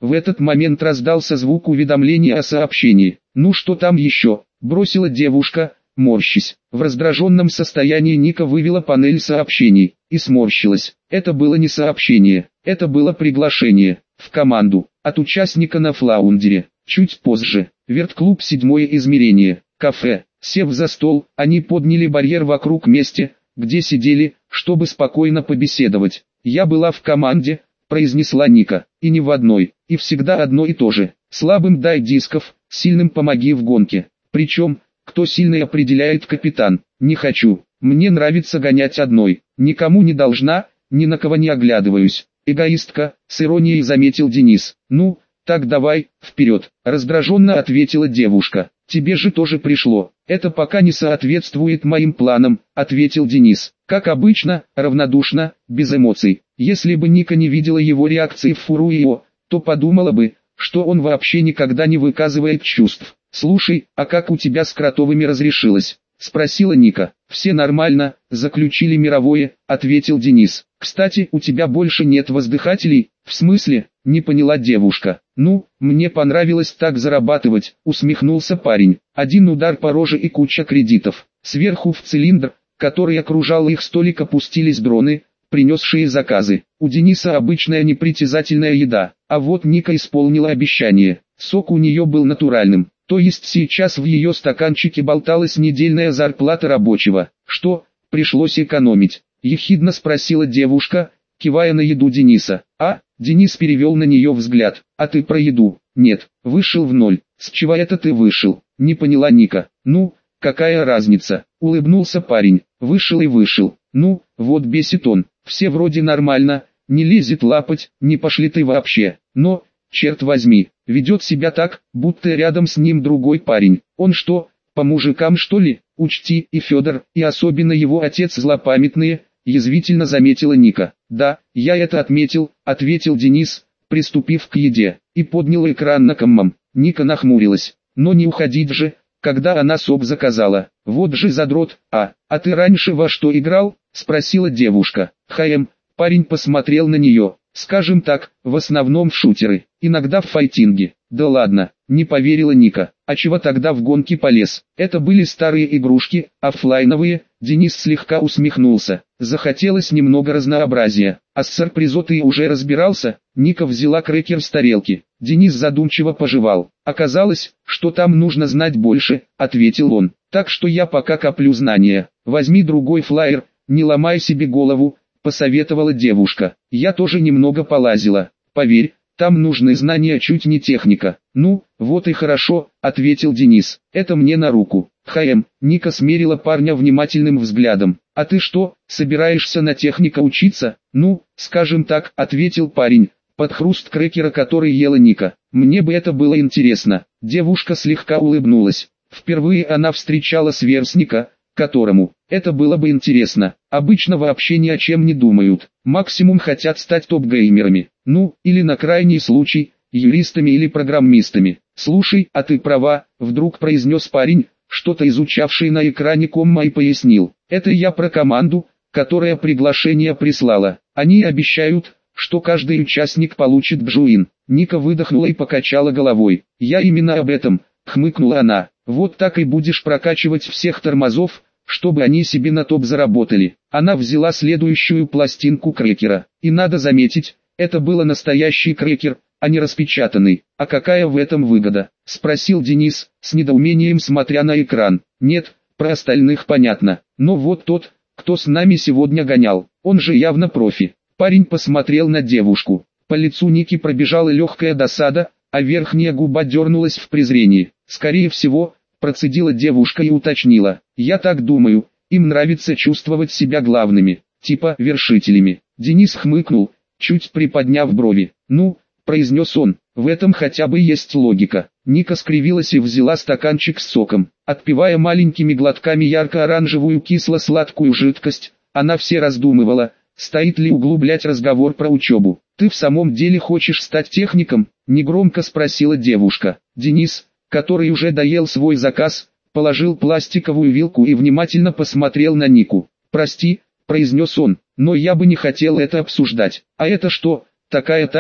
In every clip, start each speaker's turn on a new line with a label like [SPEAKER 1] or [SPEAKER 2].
[SPEAKER 1] В этот момент раздался звук уведомления о сообщении. «Ну что там еще?» – бросила девушка, морщись. В раздраженном состоянии Ника вывела панель сообщений и сморщилась. Это было не сообщение, это было приглашение в команду от участника на флаундере. Чуть позже. Вертклуб «Седьмое измерение». Кафе. Сев за стол, они подняли барьер вокруг места, где сидели, чтобы спокойно побеседовать. «Я была в команде», — произнесла Ника, — «и не в одной, и всегда одно и то же. Слабым дай дисков, сильным помоги в гонке. Причем, кто сильный определяет капитан. Не хочу, мне нравится гонять одной, никому не должна, ни на кого не оглядываюсь. Эгоистка», — с иронией заметил Денис. «Ну, так давай, вперед», — раздраженно ответила девушка. «Тебе же тоже пришло». «Это пока не соответствует моим планам», — ответил Денис. Как обычно, равнодушно, без эмоций. Если бы Ника не видела его реакции в Фуруио, то подумала бы, что он вообще никогда не выказывает чувств. «Слушай, а как у тебя с Кротовыми разрешилось?» — спросила Ника. «Все нормально, заключили мировое», — ответил Денис. «Кстати, у тебя больше нет воздыхателей?» «В смысле?» — не поняла девушка. «Ну, мне понравилось так зарабатывать», — усмехнулся парень. Один удар по роже и куча кредитов. Сверху в цилиндр, который окружал их столик, опустились дроны, принесшие заказы. У Дениса обычная непритязательная еда, а вот Ника исполнила обещание. Сок у нее был натуральным. То есть сейчас в ее стаканчике болталась недельная зарплата рабочего. «Что, пришлось экономить?» — ехидно спросила девушка, кивая на еду Дениса. Денис перевел на нее взгляд. «А ты про еду?» «Нет, вышел в ноль». «С чего это ты вышел?» — не поняла Ника. «Ну, какая разница?» — улыбнулся парень. «Вышел и вышел. Ну, вот бесит он. Все вроде нормально, не лезет лапать, не пошли ты вообще. Но, черт возьми, ведет себя так, будто рядом с ним другой парень. Он что, по мужикам что ли? Учти, и Федор, и особенно его отец злопамятные», — язвительно заметила Ника. «Да, я это отметил», — ответил Денис, приступив к еде, и поднял экран на коммом. Ника нахмурилась. «Но не уходить же, когда она соп заказала. Вот же задрот». «А ты раньше во что играл?» — спросила девушка. Парень посмотрел на нее. «Скажем так, в основном в шутеры, иногда в файтинге». «Да ладно», — не поверила Ника. «А чего тогда в гонки полез?» «Это были старые игрушки, оффлайновые». Денис слегка усмехнулся. Захотелось немного разнообразия. «А с сюрпризо ты уже разбирался?» Ника взяла крекер с тарелки. Денис задумчиво пожевал. «Оказалось, что там нужно знать больше», — ответил он. «Так что я пока коплю знания. Возьми другой флаер, не ломай себе голову», — посоветовала девушка. «Я тоже немного полазила. Поверь, там нужны знания, чуть не техника». «Ну, вот и хорошо», — ответил Денис. «Это мне на руку». Ника смерила парня внимательным взглядом. «А ты что, собираешься на техника учиться?» «Ну, скажем так», — ответил парень, под хруст крекера, который ела Ника. «Мне бы это было интересно». Девушка слегка улыбнулась. Впервые она встречала сверстника, которому это было бы интересно. Обычно вообще ни о чем не думают. Максимум хотят стать топ-геймерами. Ну, или на крайний случай, юристами или программистами. «Слушай, а ты права», — вдруг произнес парень, что-то изучавший на экране комма, и пояснил. «Это я про команду, которая приглашение прислала. Они обещают, что каждый участник получит бджуин». Ника выдохнула и покачала головой. «Я именно об этом», — хмыкнула она. «Вот так и будешь прокачивать всех тормозов, чтобы они себе на топ заработали». Она взяла следующую пластинку крекера. И надо заметить, это был настоящий крекер, а не распечатанный. «А какая в этом выгода?» — спросил Денис, с недоумением смотря на экран. «Нет, про остальных понятно. Но вот тот, кто с нами сегодня гонял, он же явно профи». Парень посмотрел на девушку. По лицу Ники пробежала легкая досада, а верхняя губа дернулась в презрении. «Скорее всего», — процедила девушка и уточнила. «Я так думаю, им нравится чувствовать себя главными, типа вершителями». Денис хмыкнул, чуть приподняв брови. «Ну», — произнес он, — «в этом хотя бы есть логика». Ника скривилась и взяла стаканчик с соком. Отпивая маленькими глотками ярко-оранжевую кисло-сладкую жидкость, она все раздумывала, стоит ли углублять разговор про учебу. «Ты в самом деле хочешь стать техником?» — негромко спросила девушка. Денис, который уже доел свой заказ, положил пластиковую вилку и внимательно посмотрел на Нику. «Прости», — произнес он, — «но я бы не хотел это обсуждать». «А это что, такая тайна?»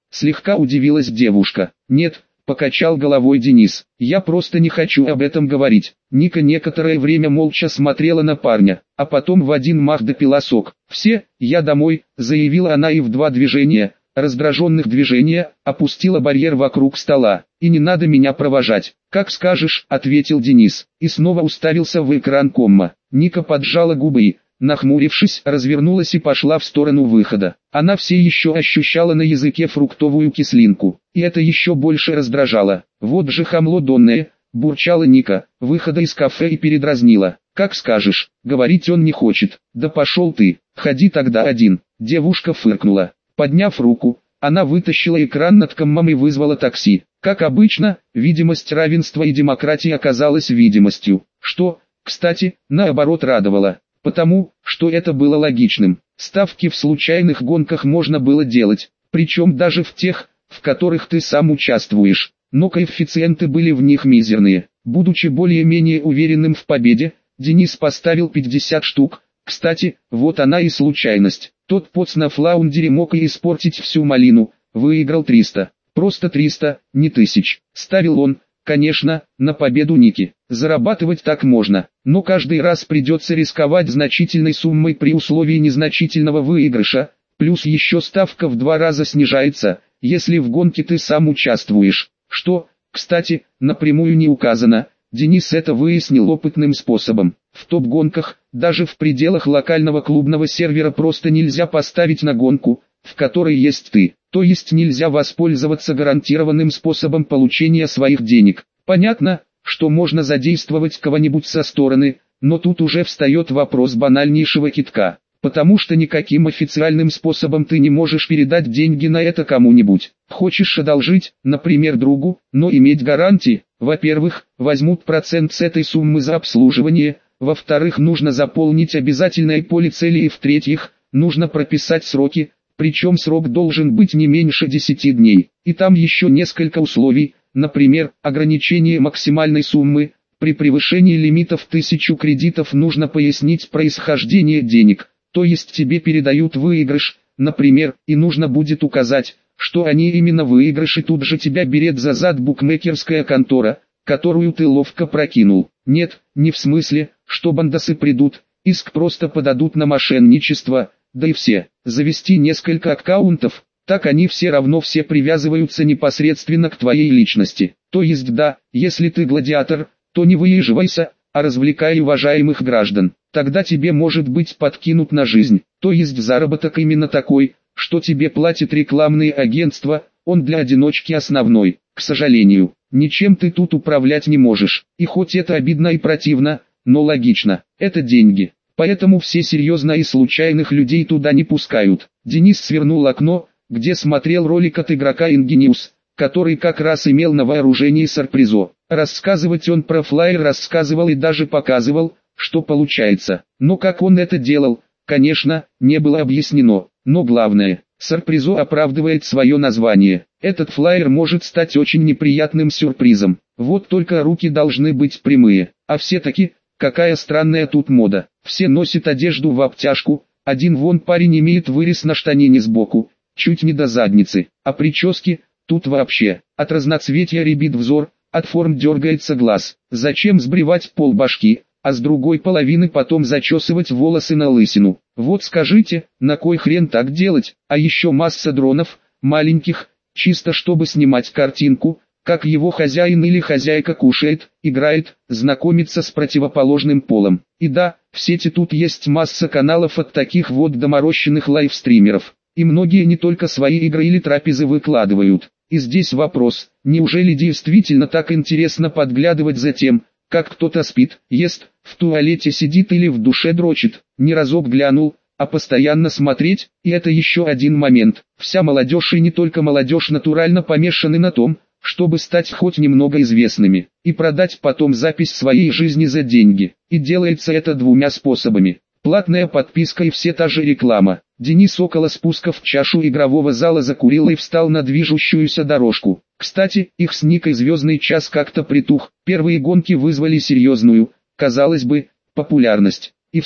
[SPEAKER 1] Слегка удивилась девушка. Нет, покачал головой Денис. Я просто не хочу об этом говорить. Ника некоторое время молча смотрела на парня, а потом в один мах допила сок. Все, я домой, заявила она и в два движения, раздраженных движения, опустила барьер вокруг стола. И не надо меня провожать. Как скажешь, ответил Денис, и снова уставился в экран комма. Ника поджала губы и, нахмурившись, развернулась и пошла в сторону выхода. Она все еще ощущала на языке фруктовую кислинку, и это еще больше раздражало. Вот же хамло донное, бурчала Ника, выхода из кафе и передразнила. Как скажешь, говорить он не хочет. Да пошел ты, ходи тогда один. Девушка фыркнула. Подняв руку, она вытащила экран над коммом и вызвала такси. Как обычно, видимость равенства и демократии оказалась видимостью, что, кстати, наоборот радовало. Потому, что это было логичным. Ставки в случайных гонках можно было делать, причем даже в тех, в которых ты сам участвуешь. Но коэффициенты были в них мизерные. Будучи более-менее уверенным в победе, Денис поставил 50 штук. Кстати, вот она и случайность. Тот поц на флаундере мог и испортить всю малину. Выиграл 300. Просто 300, не 1000. Ставил он, конечно, на победу Ники. Зарабатывать так можно, но каждый раз придется рисковать значительной суммой при условии незначительного выигрыша, плюс еще ставка в 2 раза снижается, если в гонке ты сам участвуешь, что, кстати, напрямую не указано. Денис это выяснил опытным способом. В топ-гонках, даже в пределах локального клубного сервера просто нельзя поставить на гонку, в которой есть ты, то есть нельзя воспользоваться гарантированным способом получения своих денег. Понятно, что можно задействовать кого-нибудь со стороны, но тут уже встает вопрос банальнейшего китка, потому что никаким официальным способом ты не можешь передать деньги на это кому-нибудь. Хочешь одолжить, например, другу, но иметь гарантии, во-первых, возьмут процент с этой суммы за обслуживание, во-вторых, нужно заполнить обязательное поле цели и в-третьих, нужно прописать сроки, причем срок должен быть не меньше 10 дней, и там еще несколько условий. Например, ограничение максимальной суммы, при превышении лимитов 1000 кредитов нужно пояснить происхождение денег, то есть тебе передают выигрыш, например, и нужно будет указать, что они именно выигрыш, и тут же тебя берет за зад букмекерская контора, которую ты ловко прокинул. Нет, не в смысле, что бандосы придут, иск просто подадут на мошенничество, да и все, завести несколько аккаунтов. Так они все равно все привязываются непосредственно к твоей личности. То есть да, если ты гладиатор, то не выезжайся, а развлекай уважаемых граждан. Тогда тебе может быть подкинут на жизнь. То есть заработок именно такой, что тебе платит рекламные агентства, он для одиночки основной. К сожалению, ничем ты тут управлять не можешь. И хоть это обидно и противно, но логично, это деньги. Поэтому все серьезно и случайных людей туда не пускают. Денис свернул окно, где смотрел ролик от игрока Ingenius, который как раз имел на вооружении сюрпризо. Рассказывать он про флайер рассказывал и даже показывал, что получается. Но как он это делал, конечно, не было объяснено. Но главное, сюрпризо оправдывает свое название. Этот флайер может стать очень неприятным сюрпризом. Вот только руки должны быть прямые. А все-таки, какая странная тут мода. Все носят одежду в обтяжку, один вон парень имеет вырез на штанине сбоку, чуть не до задницы, а прически, тут вообще, от разноцветия рябит взор, от форм дергается глаз. Зачем сбривать полбашки, а с другой половины потом зачесывать волосы на лысину? Вот скажите, на кой хрен так делать? А еще масса дронов, маленьких, чисто чтобы снимать картинку, как его хозяин или хозяйка кушает, играет, знакомится с противоположным полом. И да, в сети тут есть масса каналов от таких вот доморощенных лайвстримеров. И многие не только свои игры или трапезы выкладывают. И здесь вопрос, неужели действительно так интересно подглядывать за тем, как кто-то спит, ест, в туалете сидит или в душе дрочит? Не разок глянул, а постоянно смотреть, и это еще один момент. Вся молодежь и не только молодежь натурально помешаны на том, чтобы стать хоть немного известными, и продать потом запись своей жизни за деньги. И делается это двумя способами. Платная подписка и все та же реклама. Денис около спуска в чашу игрового зала закурил и встал на движущуюся дорожку. Кстати, их с Никой звездный час как-то притух. Первые гонки вызвали серьезную, казалось бы, популярность. И все,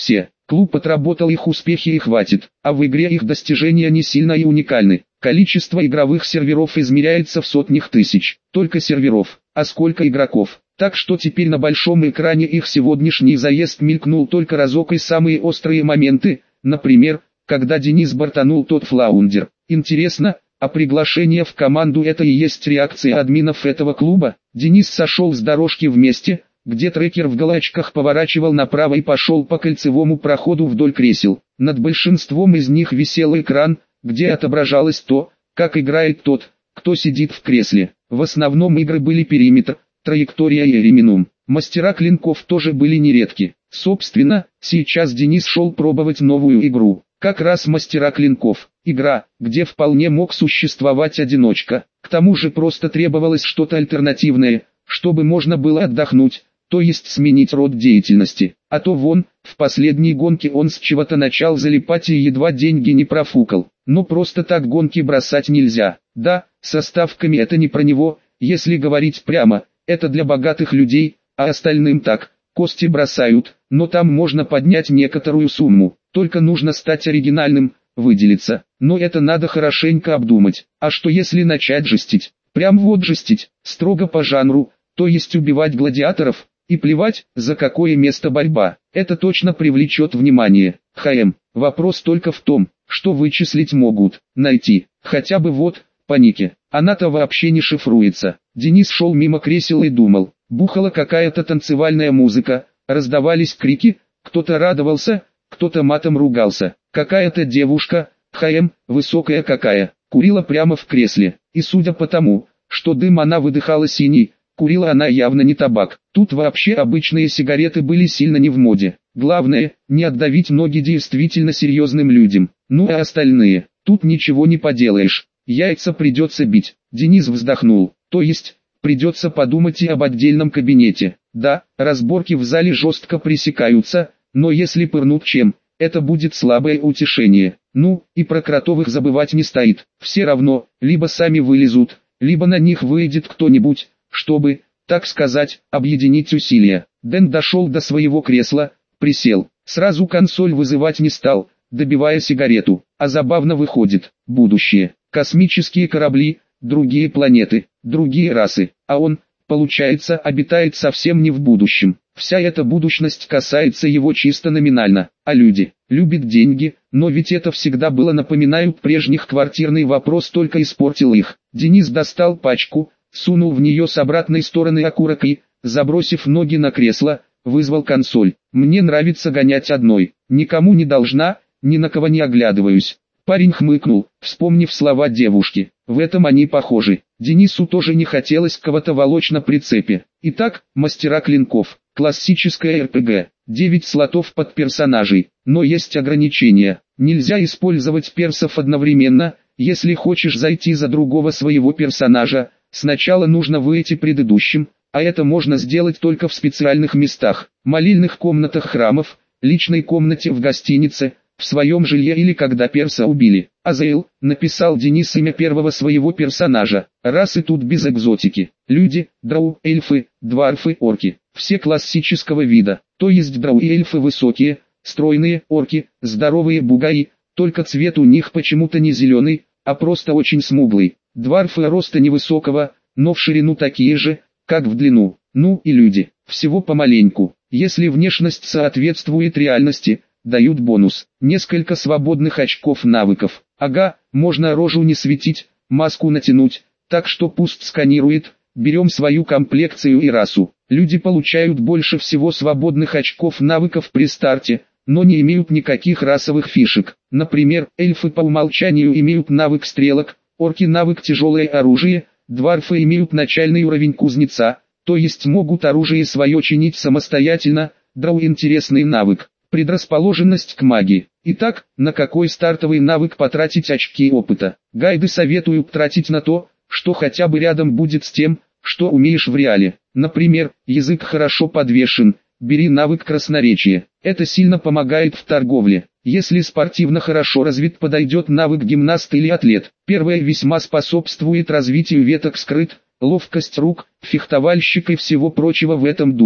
[SPEAKER 1] Клуб отработал их успехи и хватит, а в игре их достижения не сильно и уникальны. Количество игровых серверов измеряется в сотнях тысяч, только серверов, а сколько игроков. Так что теперь на большом экране их сегодняшний заезд мелькнул только разок и самые острые моменты, например, когда Денис бортанул тот флаундер. Интересно, а приглашение в команду это и есть реакция админов этого клуба? Денис сошел с дорожки в месте, где трекер в галочках поворачивал направо и пошел по кольцевому проходу вдоль кресел. Над большинством из них висел экран, где отображалось то, как играет тот, кто сидит в кресле. В основном игры были периметр, траектория и реминум. Мастера клинков тоже были нередки. Собственно, сейчас Денис шел пробовать новую игру. Как раз мастера клинков. Игра, где вполне мог существовать одиночка. К тому же просто требовалось что-то альтернативное, чтобы можно было отдохнуть, то есть сменить род деятельности. А то вон, в последней гонке он с чего-то начал залипать и едва деньги не профукал. Но просто так гонки бросать нельзя. Да, со ставками это не про него, если говорить прямо, это для богатых людей, а остальным так, кости бросают, но там можно поднять некоторую сумму, только нужно стать оригинальным, выделиться. Но это надо хорошенько обдумать. А что если начать жестить? Прям вот жестить, строго по жанру, то есть убивать гладиаторов, и плевать, за какое место борьба. Это точно привлечет внимание. Вопрос только в том, что вычислить могут, найти, хотя бы вот, по нике. Она-то вообще не шифруется. Денис шел мимо кресел и думал, бухала какая-то танцевальная музыка, раздавались крики, кто-то радовался, кто-то матом ругался. Какая-то девушка, высокая какая, курила прямо в кресле, и судя по тому, что дым она выдыхала синий, курила она явно не табак. Тут вообще обычные сигареты были сильно не в моде. Главное, не отдавить ноги действительно серьезным людям. Ну а остальные, тут ничего не поделаешь. Яйца придется бить. Денис вздохнул. То есть, придется подумать и об отдельном кабинете. Да, разборки в зале жестко пресекаются, но если пырнут чем, это будет слабое утешение. Ну, и про кротовых забывать не стоит. Все равно, либо сами вылезут, либо на них выйдет кто-нибудь, чтобы, так сказать, объединить усилия. Дэн дошел до своего кресла, присел, сразу консоль вызывать не стал, добивая сигарету. А забавно выходит, будущее, космические корабли, другие планеты, другие расы, а он, получается, обитает совсем не в будущем. Вся эта будущность касается его чисто номинально, а люди, любят деньги, но ведь это всегда было, напоминают прежних, квартирный вопрос только испортил их. Денис достал пачку, сунул в нее с обратной стороны окурок и, забросив ноги на кресло, вызвал консоль. Мне нравится гонять одной, никому не должна, ни на кого не оглядываюсь. Парень хмыкнул, вспомнив слова девушки. В этом они похожи. Денису тоже не хотелось кого-то волочь на прицепе. Итак, мастера клинков. Классическая РПГ. 9 слотов под персонажей. Но есть ограничения. Нельзя использовать персов одновременно. Если хочешь зайти за другого своего персонажа, сначала нужно выйти предыдущим, а это можно сделать только в специальных местах. Молильных комнатах храмов, личной комнате в гостинице, в своем жилье или когда перса убили. Азаэл, написал Денис имя первого своего персонажа. Расы тут без экзотики. Люди, драу, эльфы, дварфы, орки. Все классического вида. То есть драу и эльфы высокие, стройные, орки, здоровые бугаи, только цвет у них почему-то не зеленый, а просто очень смуглый. Дварфы роста невысокого, но в ширину такие же, как в длину. Ну и люди, всего помаленьку. Если внешность соответствует реальности, дают бонус. Несколько свободных очков навыков. Ага, можно рожу не светить, маску натянуть, так что пусть сканирует. Берем свою комплекцию и расу. Люди получают больше всего свободных очков навыков при старте, но не имеют никаких расовых фишек. Например, эльфы по умолчанию имеют навык стрелок, орки навык тяжелое оружие, дварфы имеют начальный уровень кузнеца, то есть могут оружие свое чинить самостоятельно. Драу интересный навык. Предрасположенность к магии. Итак, на какой стартовый навык потратить очки опыта? Гайды советуют тратить на то, что хотя бы рядом будет с тем, что умеешь в реале. Например, язык хорошо подвешен, бери навык красноречия. Это сильно помогает в торговле. Если спортивно хорошо развит, подойдет навык гимнаст или атлет. Первое весьма способствует развитию веток скрыт, ловкость рук, фехтовальщик и всего прочего в этом духе.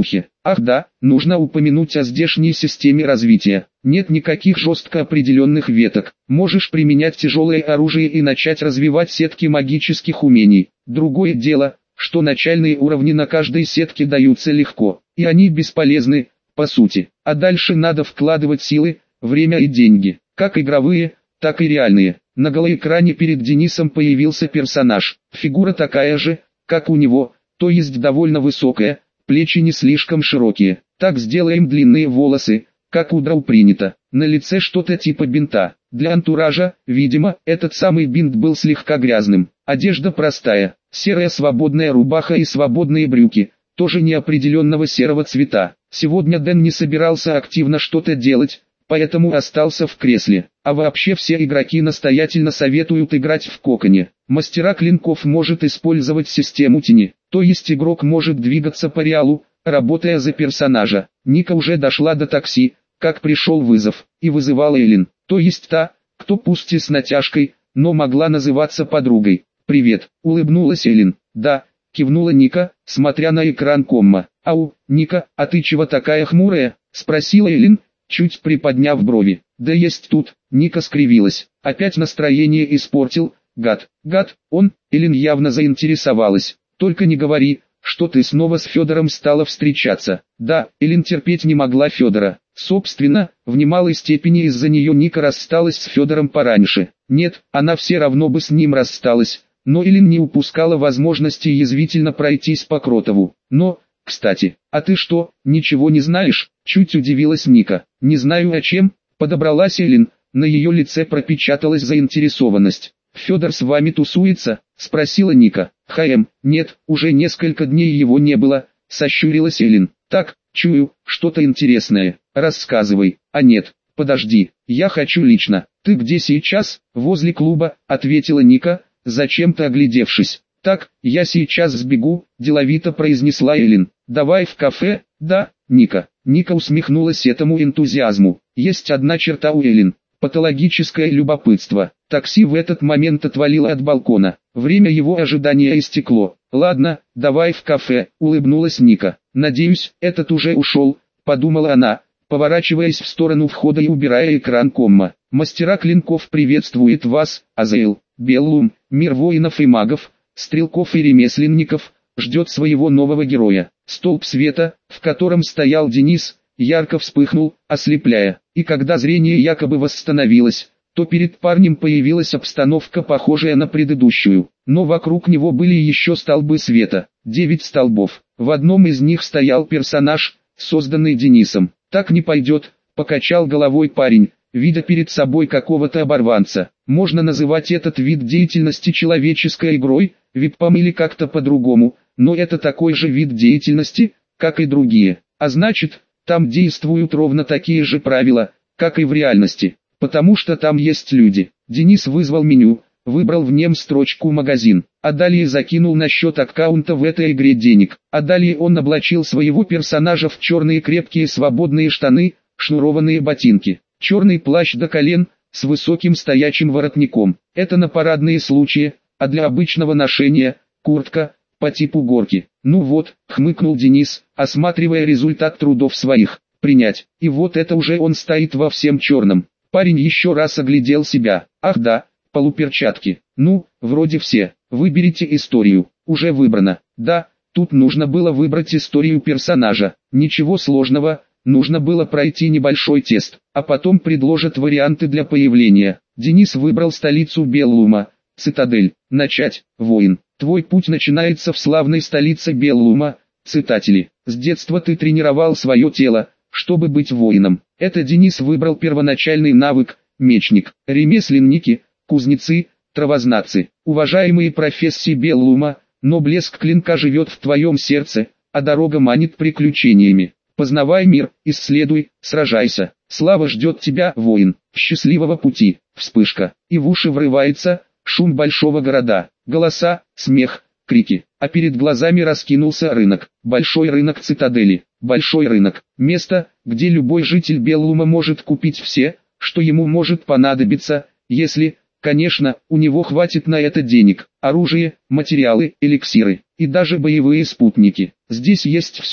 [SPEAKER 1] Ах да, нужно упомянуть о здешней системе развития. Нет никаких жестко определенных веток. Можешь применять тяжелое оружие и начать развивать сетки магических умений. Другое дело, что начальные уровни на каждой сетке даются легко, и они бесполезны, по сути. А дальше надо вкладывать силы, время и деньги, как игровые, так и реальные. На голоэкране перед Денисом появился персонаж. Фигура такая же, как у него, то есть довольно высокая, плечи не слишком широкие. Так сделаем длинные волосы, как у Драу принято. На лице что-то типа бинта. Для антуража, видимо, этот самый бинт был слегка грязным. Одежда простая, серая свободная рубаха и свободные брюки, тоже неопределенного серого цвета. Сегодня Дэн не собирался активно что-то делать, поэтому остался в кресле. А вообще все игроки настоятельно советуют играть в коконе. Мастера клинков может использовать систему тени, то есть игрок может двигаться по реалу, работая за персонажа. Ника уже дошла до такси, как пришел вызов, и вызывала Эллен, то есть та, кто пусть и с натяжкой, но могла называться подругой. «Привет», — улыбнулась Эллен. «Да», — кивнула Ника, смотря на экран комма. «Ау, Ника, а ты чего такая хмурая?» — спросила Эллен, чуть приподняв брови. «Да есть тут», — Ника скривилась. «Опять настроение испортил, гад». «Гад, он?» — Эллен явно заинтересовалась. «Только не говори, что ты снова с Федором стала встречаться». Да, Эллен терпеть не могла Федора. Собственно, в немалой степени из-за нее Ника рассталась с Федором пораньше. Нет, она все равно бы с ним рассталась, но Эллен не упускала возможности язвительно пройтись по Кротову. «Но, кстати, а ты что, ничего не знаешь?» — чуть удивилась Ника. «Не знаю о чем», — подобралась Эллен, на ее лице пропечаталась заинтересованность. «Федор с вами тусуется?» — спросила Ника. Нет, уже несколько дней его не было», — сощурилась Эллен. «Так, чую, что-то интересное, рассказывай». «А нет, подожди, я хочу лично». «Ты где сейчас?» «Возле клуба», — ответила Ника, зачем-то оглядевшись. «Так, я сейчас сбегу», — деловито произнесла Эллен. «Давай в кафе?» «Да, Ника». Ника усмехнулась этому энтузиазму. Есть одна черта у Эллен — патологическое любопытство. Такси в этот момент отвалило от балкона. Время его ожидания истекло. «Ладно, давай в кафе», — улыбнулась Ника. «Надеюсь, этот уже ушел», — подумала она, поворачиваясь в сторону входа и убирая экран комма. «Мастера клинков приветствует вас, Азаэл. Беллум, мир воинов и магов, стрелков и ремесленников, ждет своего нового героя». Столб света, в котором стоял Денис, ярко вспыхнул, ослепляя. И когда зрение якобы восстановилось, то перед парнем появилась обстановка, похожая на предыдущую. Но вокруг него были еще столбы света, 9 столбов. В одном из них стоял персонаж, созданный Денисом. «Так не пойдет», — покачал головой парень, видя перед собой какого-то оборванца. «Можно называть этот вид деятельности человеческой игрой, виппом или как-то по-другому, но это такой же вид деятельности, как и другие. А значит, там действуют ровно такие же правила, как и в реальности, потому что там есть люди». Денис вызвал меню, выбрал в нем строчку «Магазин», а далее закинул на счет аккаунта в этой игре денег. А далее он облачил своего персонажа в черные крепкие свободные штаны, шнурованные ботинки, черный плащ до колен, с высоким стоячим воротником. Это на парадные случаи, а для обычного ношения – куртка, по типу горки. «Ну вот», — хмыкнул Денис, осматривая результат трудов своих. «Принять». И вот это уже он стоит во всем черном. Парень еще раз оглядел себя. «Ах да, полуперчатки. Ну, вроде все. Выберите историю». «Уже выбрано». «Да, тут нужно было выбрать историю персонажа. Ничего сложного, нужно было пройти небольшой тест, а потом предложат варианты для появления». Денис выбрал столицу Беллума, Цитадель. «Начать, воин. Твой путь начинается в славной столице Беллума, Цитатели. С детства ты тренировал свое тело, чтобы быть воином». Это Денис выбрал первоначальный навык – мечник. Ремесленники, кузнецы, травознатцы. Уважаемые профессии Беллума, но блеск клинка живет в твоем сердце, а дорога манит приключениями. Познавай мир, исследуй, сражайся. Слава ждет тебя, воин. Счастливого пути. Вспышка. И в уши врывается шум большого города. Голоса, смех, крики. А перед глазами раскинулся рынок. Большой рынок Цитадели. Большой рынок. Место, где любой житель Беллума может купить все, что ему может понадобиться, если, конечно, у него хватит на это денег. Оружие, материалы, эликсиры и даже боевые спутники. Здесь есть все.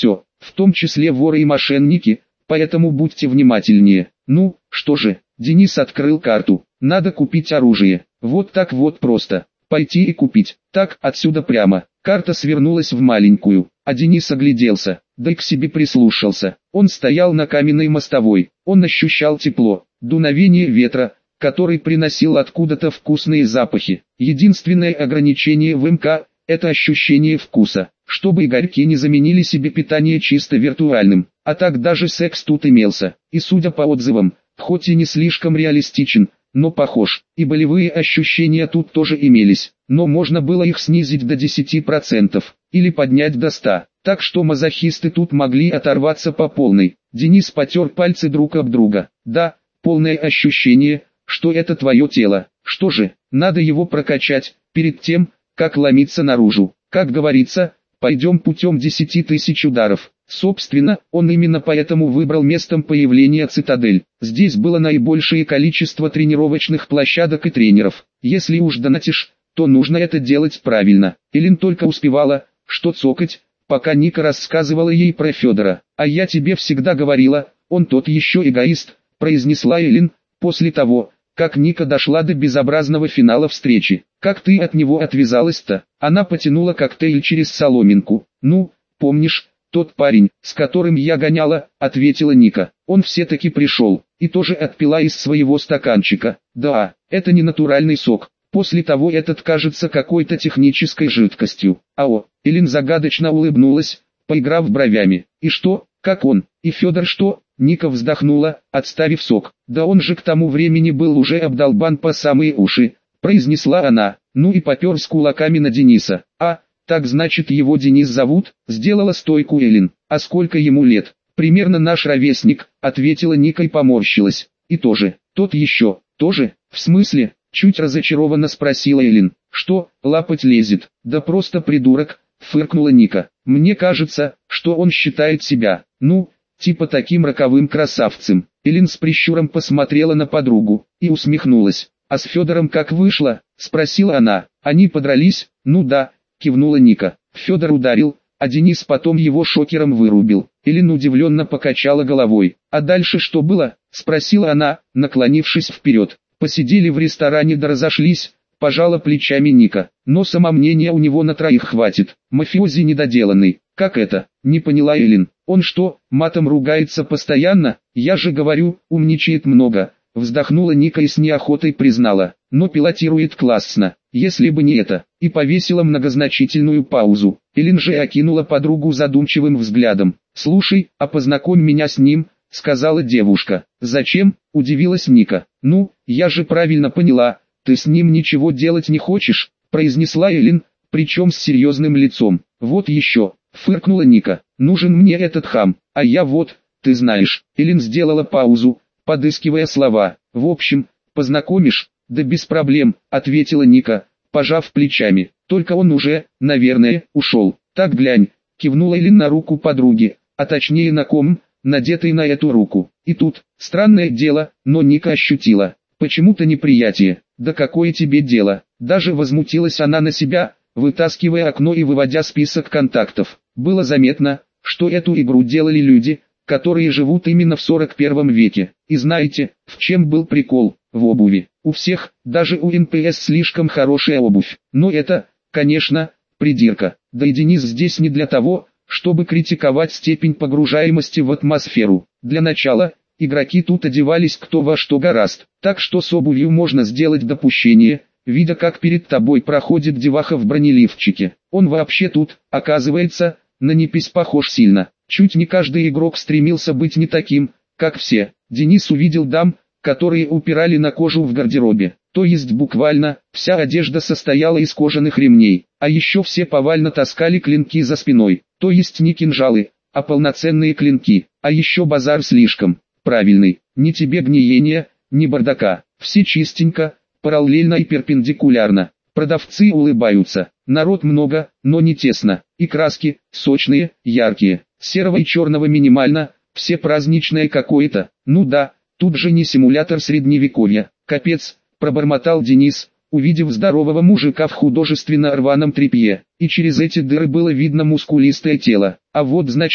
[SPEAKER 1] в том числе воры и мошенники, поэтому будьте внимательнее. Ну, что же, Денис открыл карту. Надо купить оружие. Вот так вот просто. Пойти и купить. Так, отсюда прямо. Карта свернулась в маленькую, а Денис огляделся, да и к себе прислушался. Он стоял на каменной мостовой. Он ощущал тепло, дуновение ветра, который приносил откуда-то вкусные запахи. Единственное ограничение в МК – это ощущение вкуса. Чтобы игорьки не заменили себе питание чисто виртуальным. А так даже секс тут имелся. И судя по отзывам, хоть и не слишком реалистичен, но похож. И болевые ощущения тут тоже имелись. Но можно было их снизить до 10%. Или поднять до 100%. Так что мазохисты тут могли оторваться по полной. Денис потер пальцы друг об друга. Да, полное ощущение, что это твое тело. Что же, надо его прокачать, перед тем, как ломиться наружу. Как говорится, пойдем путем 10 тысяч ударов. Собственно, он именно поэтому выбрал местом появления цитадель. Здесь было наибольшее количество тренировочных площадок и тренеров. Если уж донатишь, то нужно это делать правильно. Элин только успевала, что цокать, пока Ника рассказывала ей про Федора. «А я тебе всегда говорила, он тот еще эгоист», произнесла Элин, после того, как Ника дошла до безобразного финала встречи. «Как ты от него отвязалась-то?» Она потянула коктейль через соломинку. «Ну, помнишь, тот парень, с которым я гоняла», ответила Ника. «Он все-таки пришел, и тоже отпила из своего стаканчика. Да, это не натуральный сок. После того этот кажется какой-то технической жидкостью». Элин загадочно улыбнулась, поиграв бровями. «И что, как он? И Федор что?» Ника вздохнула, отставив сок. «Да он же к тому времени был уже обдолбан по самые уши», произнесла она, ну и попер с кулаками на Дениса. «Так значит его Денис зовут?» Сделала стойку Элин. «А сколько ему лет?» «Примерно наш ровесник», ответила Ника и поморщилась. «И тоже, тот еще, тоже, в смысле?» Чуть разочарованно спросила Элин. «Что, лапать лезет?» «Да просто придурок», фыркнула Ника. «Мне кажется, что он считает себя, типа таким роковым красавцем». Элин с прищуром посмотрела на подругу и усмехнулась. «А с Федором как вышло?» спросила она. «Они подрались?» «Ну да», кивнула Ника. «Федор ударил, а Денис потом его шокером вырубил». Элин удивленно покачала головой. «А дальше что было?» спросила она, наклонившись вперед. «Посидели в ресторане да разошлись», пожала плечами Ника. «Но самомнения у него на троих хватит. Мафиози недоделанный». «Как это?» не поняла Элин. «Он что, матом ругается постоянно? Я же говорю, умничает много». Вздохнула Ника и с неохотой признала. «Но пилотирует классно, если бы не это». И повесила многозначительную паузу. Элин же окинула подругу задумчивым взглядом. «Слушай, а познакомь меня с ним», сказала девушка. «Зачем?» удивилась Ника. «Ну, я же правильно поняла, ты с ним ничего делать не хочешь», произнесла Элин, причем с серьезным лицом. «Вот еще», фыркнула Ника. «Нужен мне этот хам, а я вот, ты знаешь». Элин сделала паузу, подыскивая слова. «В общем, познакомишь?» «Да без проблем», ответила Ника, пожав плечами. «Только он уже, наверное, ушел». «Так глянь», кивнула Элин на руку подруги, а точнее на ком, надетый на эту руку. И тут, странное дело, но Ника ощутила почему-то неприятие. «Да какое тебе дело?» Даже возмутилась она на себя, вытаскивая окно и выводя список контактов. Было заметно, что эту игру делали люди, которые живут именно в 41 веке. И знаете, в чем был прикол? В обуви. У всех, даже у НПС слишком хорошая обувь. Но это, конечно, придирка. Да и Денис здесь не для того, чтобы критиковать степень погружаемости в атмосферу. Для начала, игроки тут одевались кто во что горазд. Так что с обувью можно сделать допущение, видя как перед тобой проходит деваха в бронеливчике. Он вообще тут, оказывается, на непись похож сильно. Чуть не каждый игрок стремился быть не таким, как все. Денис увидел дам, которые упирали на кожу в гардеробе. То есть буквально, вся одежда состояла из кожаных ремней. А еще все повально таскали клинки за спиной. То есть не кинжалы, а полноценные клинки. А еще базар слишком правильный. Ни тебе гниения, ни бардака. Все чистенько, параллельно и перпендикулярно. Продавцы улыбаются. Народ много, но не тесно. И краски, сочные, яркие. Серого и черного минимально, все праздничное какое-то. Ну да, тут же не симулятор средневековья. Капец, пробормотал Денис, увидев здорового мужика в художественно рваном тряпье. И через эти дыры было видно мускулистое тело. А вот значка,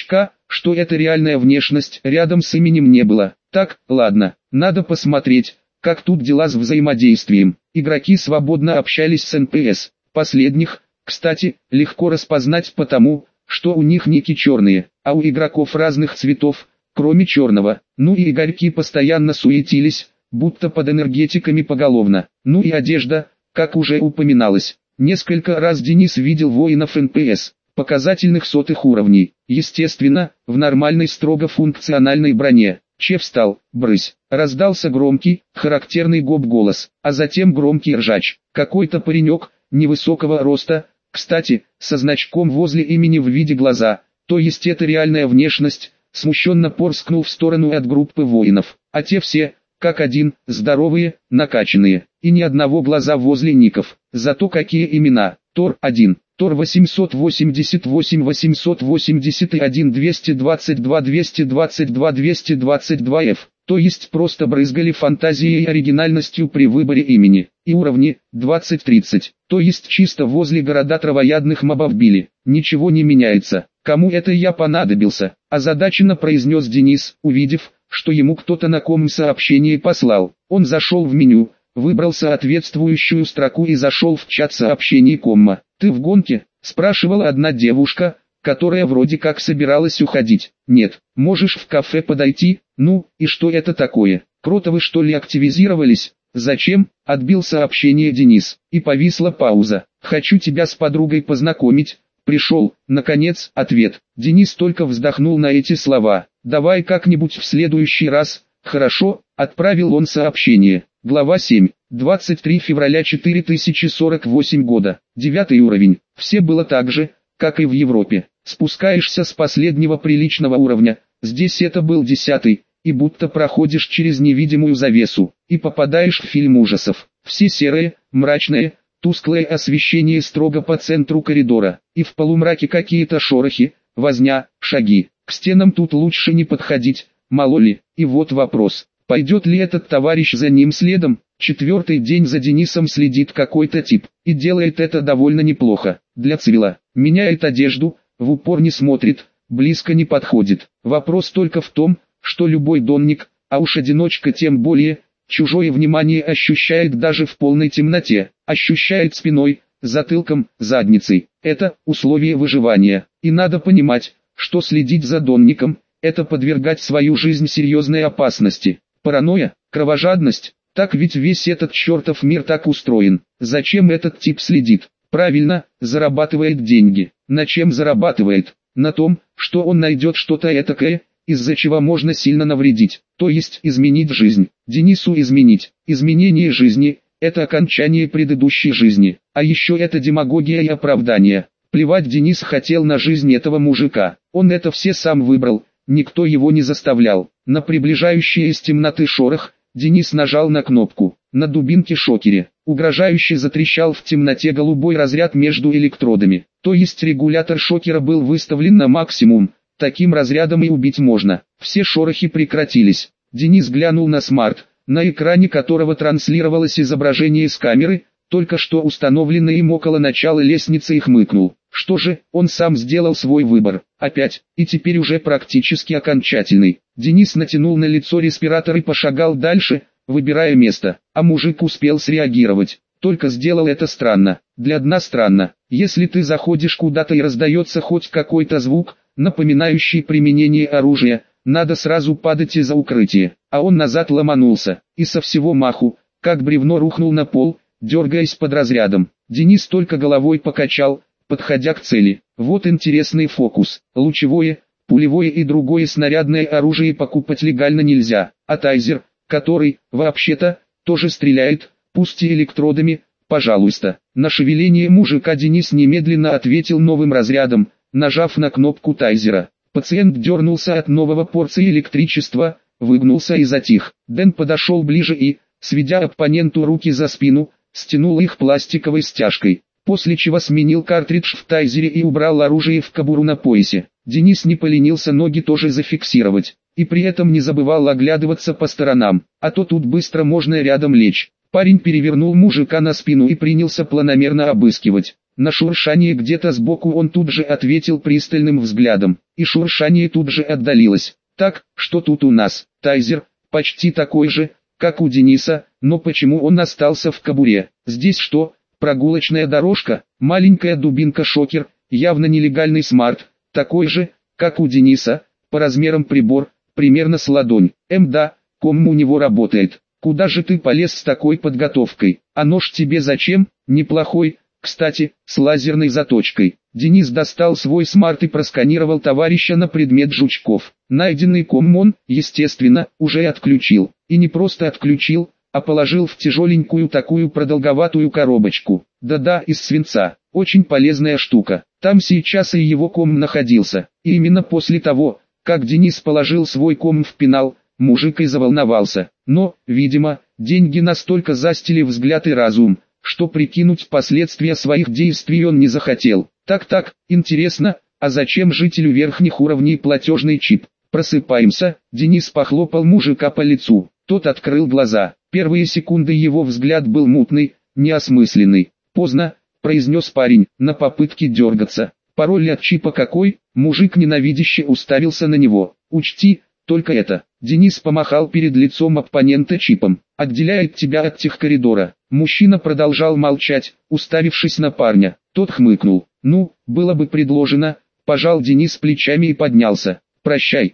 [SPEAKER 1] что это реальная внешность, рядом с именем не было. Так, ладно, надо посмотреть, как тут дела с взаимодействием. Игроки свободно общались с НПС. Последних, кстати, легко распознать потому, что у них ники черные, а у игроков разных цветов, кроме черного. Ну и игроки постоянно суетились, будто под энергетиками поголовно. Ну и одежда, как уже упоминалось. Несколько раз Денис видел воинов НПС, показательных сотых уровней. Естественно, в нормальной строго функциональной броне. Че встал, брысь, раздался громкий, характерный гоп-голос, а затем громкий ржач. Какой-то паренек, невысокого роста, кстати, со значком возле имени в виде глаза, то есть это реальная внешность, смущенно порскнул в сторону от группы воинов. А те все, как один, здоровые, накачанные, и ни одного глаза возле ников. Зато какие имена: Тор-1, Тор 888 881 222 222 222 F, то есть просто брызгали фантазией и оригинальностью при выборе имени. И уровни 20-30, то есть чисто возле города травоядных мобов били. Ничего не меняется. Кому это я понадобился? Озадаченно произнес Денис, увидев, что ему кто-то на ком-сообщение послал. Он зашел в меню, выбрал соответствующую строку и зашел в чат сообщений комма. «Ты в гонке?» – спрашивала одна девушка, которая вроде как собиралась уходить. «Нет, можешь в кафе подойти?» «Ну, и что это такое? Кротовы что ли активизировались?» «Зачем?» – отбил сообщение Денис, и повисла пауза. «Хочу тебя с подругой познакомить». Пришел, наконец, ответ. Денис только вздохнул на эти слова. «Давай как-нибудь в следующий раз». «Хорошо», — отправил он сообщение. Глава 7. 23 февраля 4048 года. 9 уровень. Все было так же, как и в Европе. Спускаешься с последнего приличного уровня, здесь это был 10-й, и будто проходишь через невидимую завесу, и попадаешь в фильм ужасов. Все серые, мрачные, тусклое освещение строго по центру коридора, и в полумраке какие-то шорохи, возня, шаги. К стенам тут лучше не подходить, мало ли. И вот вопрос, пойдет ли этот товарищ за ним следом? 4-й день за Денисом следит какой-то тип, и делает это довольно неплохо. Для цивила, меняет одежду, в упор не смотрит, близко не подходит. Вопрос только в том, что любой донник, а уж одиночка тем более, чужое внимание ощущает даже в полной темноте, ощущает спиной, затылком, задницей. Это условие выживания, и надо понимать, что следить за донником – это подвергать свою жизнь серьезной опасности. Паранойя, кровожадность, так ведь весь этот чертов мир так устроен. Зачем этот тип следит? Правильно, зарабатывает деньги. На чем зарабатывает? На том, что он найдет что-то этакое, из-за чего можно сильно навредить, то есть изменить жизнь. Денису изменить. Изменение жизни – это окончание предыдущей жизни, а еще это демагогия и оправдание. Плевать Денис хотел на жизнь этого мужика, он это все сам выбрал, никто его не заставлял. На приближающий из темноты шорох, Денис нажал на кнопку. На дубинке-шокере, угрожающе затрещал в темноте голубой разряд между электродами, то есть регулятор шокера был выставлен на максимум. Таким разрядом и убить можно. Все шорохи прекратились. Денис глянул на смарт, на экране которого транслировалось изображение с камеры, только что установленной им около начала лестницы, и хмыкнул. Что же, он сам сделал свой выбор. Опять, и теперь уже практически окончательный. Денис натянул на лицо респиратор и пошагал дальше, выбирая место. А мужик успел среагировать. Только сделал это странно. Для дна странно. Если ты заходишь куда-то и раздается хоть какой-то звук, напоминающий применение оружия, надо сразу падать из-за укрытия. А он назад ломанулся, и со всего маху, как бревно, рухнул на пол, дергаясь под разрядом. Денис только головой покачал, подходя к цели. Вот интересный фокус. Лучевое, пулевое и другое снарядное оружие покупать легально нельзя. А тайзер, который, вообще-то, тоже стреляет, пусть и электродами, пожалуйста. На шевеление мужика Денис немедленно ответил новым разрядом, нажав на кнопку тайзера. Пациент дернулся от нового порции электричества, выгнулся и затих. Дэн подошел ближе и, сведя оппоненту руки за спину, стянул их пластиковой стяжкой, после чего сменил картридж в тайзере и убрал оружие в кобуру на поясе. Денис не поленился ноги тоже зафиксировать, и при этом не забывал оглядываться по сторонам, а то тут быстро можно рядом лечь. Парень перевернул мужика на спину и принялся планомерно обыскивать. На шуршание где-то сбоку он тут же ответил пристальным взглядом, и и шуршание тут же отдалилось. Так, что тут у нас? Тайзер, почти такой же, как у Дениса, но почему он остался в кобуре? Здесь что, прогулочная дорожка, маленькая дубинка-шокер, явно нелегальный смарт, такой же, как у Дениса, по размерам прибор, примерно с ладонь. Да, ком у него работает. Куда же ты полез с такой подготовкой? А нож тебе зачем? Неплохой, кстати, с лазерной заточкой. Денис достал свой смарт и просканировал товарища на предмет жучков. Найденный ком он, естественно, уже отключил. И не просто отключил, а положил в тяжеленькую такую продолговатую коробочку. Да-да, из свинца. Очень полезная штука. Там сейчас и его ком находился. И именно после того, как Денис положил свой ком в пенал, мужик и заволновался. Но, видимо, деньги настолько застили взгляд и разум, что прикинуть последствия своих действий он не захотел. Так, интересно, а зачем жителю верхних уровней платежный чип? Просыпаемся, Денис похлопал мужика по лицу. Тот открыл глаза. Первые секунды его взгляд был мутный, неосмысленный. Поздно, произнес парень, на попытке дергаться. Пароль от чипа какой? Мужик ненавидяще уставился на него. Учти, только это. Денис помахал перед лицом оппонента чипом. Отделяет тебя от техкоридора. Мужчина продолжал молчать, уставившись на парня. Тот хмыкнул. Ну, было бы предложено. Пожал Денис плечами и поднялся. Прощай.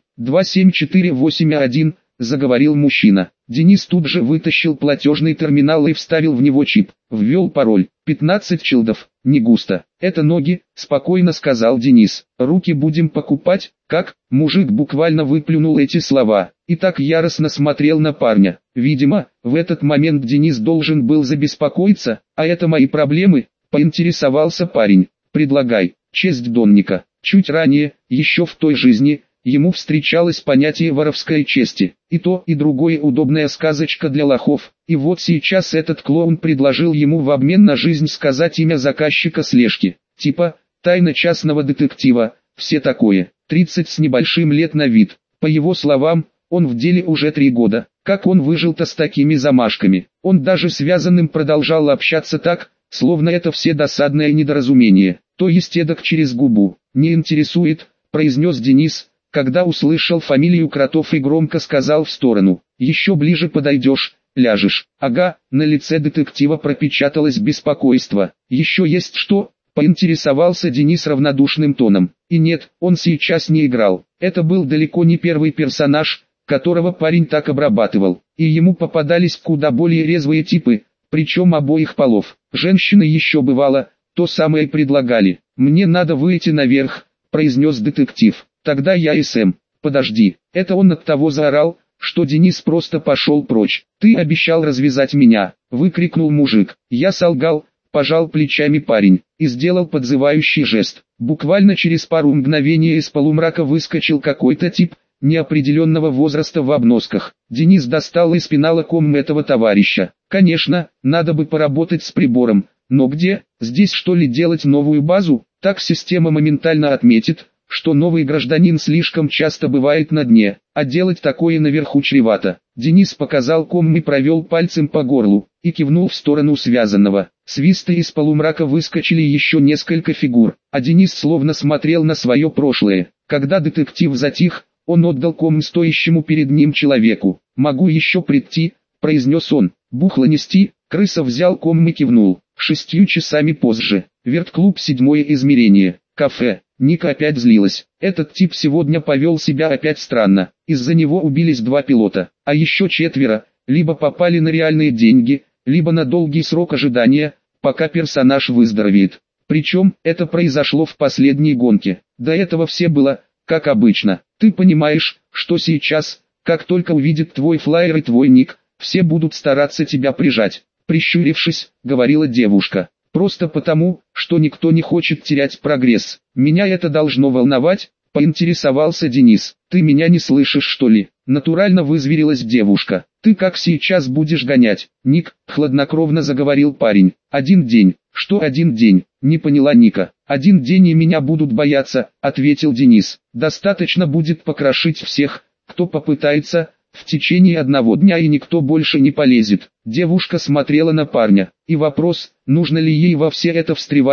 [SPEAKER 1] 27481, заговорил мужчина. Денис тут же вытащил платежный терминал и вставил в него чип. Ввел пароль. 15 чилдов. Не густо. Это ноги, спокойно сказал Денис. Руки будем покупать? Как? Мужик буквально выплюнул эти слова. И так яростно смотрел на парня. Видимо, в этот момент Денис должен был забеспокоиться. А это мои проблемы? Поинтересовался парень. Предлагай. Честь донника. Чуть ранее, еще в той жизни, ему встречалось понятие воровской чести. И то, и другое удобная сказочка для лохов. И вот сейчас этот клоун предложил ему в обмен на жизнь сказать имя заказчика слежки. Типа, тайна частного детектива, все такое. 30 с небольшим лет на вид. По его словам, он в деле уже 3 года. Как он выжил-то с такими замашками? Он даже связанным продолжал общаться так, словно это все досадное недоразумение. То есть эдак через губу. Не интересует, произнес Денис, когда услышал фамилию Кротов и громко сказал в сторону. Еще ближе подойдешь, ляжешь. Ага, на лице детектива пропечаталось беспокойство. Еще есть что? Поинтересовался Денис равнодушным тоном. И нет, он сейчас не играл. Это был далеко не первый персонаж, которого парень так обрабатывал. И ему попадались куда более резвые типы, причем обоих полов. Женщины еще бывало, то самое предлагали. Мне надо выйти наверх, произнес детектив. Тогда я и Сэм. Подожди, это он от того заорал, что Денис просто пошел прочь. Ты обещал развязать меня, выкрикнул мужик. Я солгал, пожал плечами парень, и сделал подзывающий жест. Буквально через пару мгновений из полумрака выскочил какой-то тип, неопределенного возраста в обносках. Денис достал из пенала ком этого товарища. Конечно, надо бы поработать с прибором, но где? Здесь что ли делать новую базу? Так система моментально отметит, что новый гражданин слишком часто бывает на дне, а делать такое наверху чревато. Денис показал ком и провел пальцем по горлу, и кивнул в сторону связанного. Свиста из полумрака выскочили еще несколько фигур, а Денис словно смотрел на свое прошлое. Когда детектив затих, он отдал ком стоящему перед ним человеку. «Могу еще прийти», — произнес он. «Бухло нести», — крыса взял ком и кивнул. 6 часами позже. Вертклуб 7 измерение. Кафе. Ника опять злилась. Этот тип сегодня повел себя опять странно. Из-за него убились 2 пилота, а еще 4, либо попали на реальные деньги, либо на долгий срок ожидания, пока персонаж выздоровеет. Причем, это произошло в последней гонке. До этого все было, как обычно. Ты понимаешь, что сейчас, как только увидят твой флаер и твой ник, все будут стараться тебя прижать. Прищурившись, говорила девушка. Просто потому, что никто не хочет терять прогресс. Меня это должно волновать, поинтересовался Денис. Ты меня не слышишь, что ли? Натурально вызверилась девушка. Ты как сейчас будешь гонять? Ник, хладнокровно заговорил парень. 1 день. Что 1 день? Не поняла Ника. 1 день и меня будут бояться, ответил Денис. Достаточно будет покрошить всех, кто попытается, в течение 1 дня, и никто больше не полезет. Девушка смотрела на парня. И вопрос, нужно ли ей во все это встревать,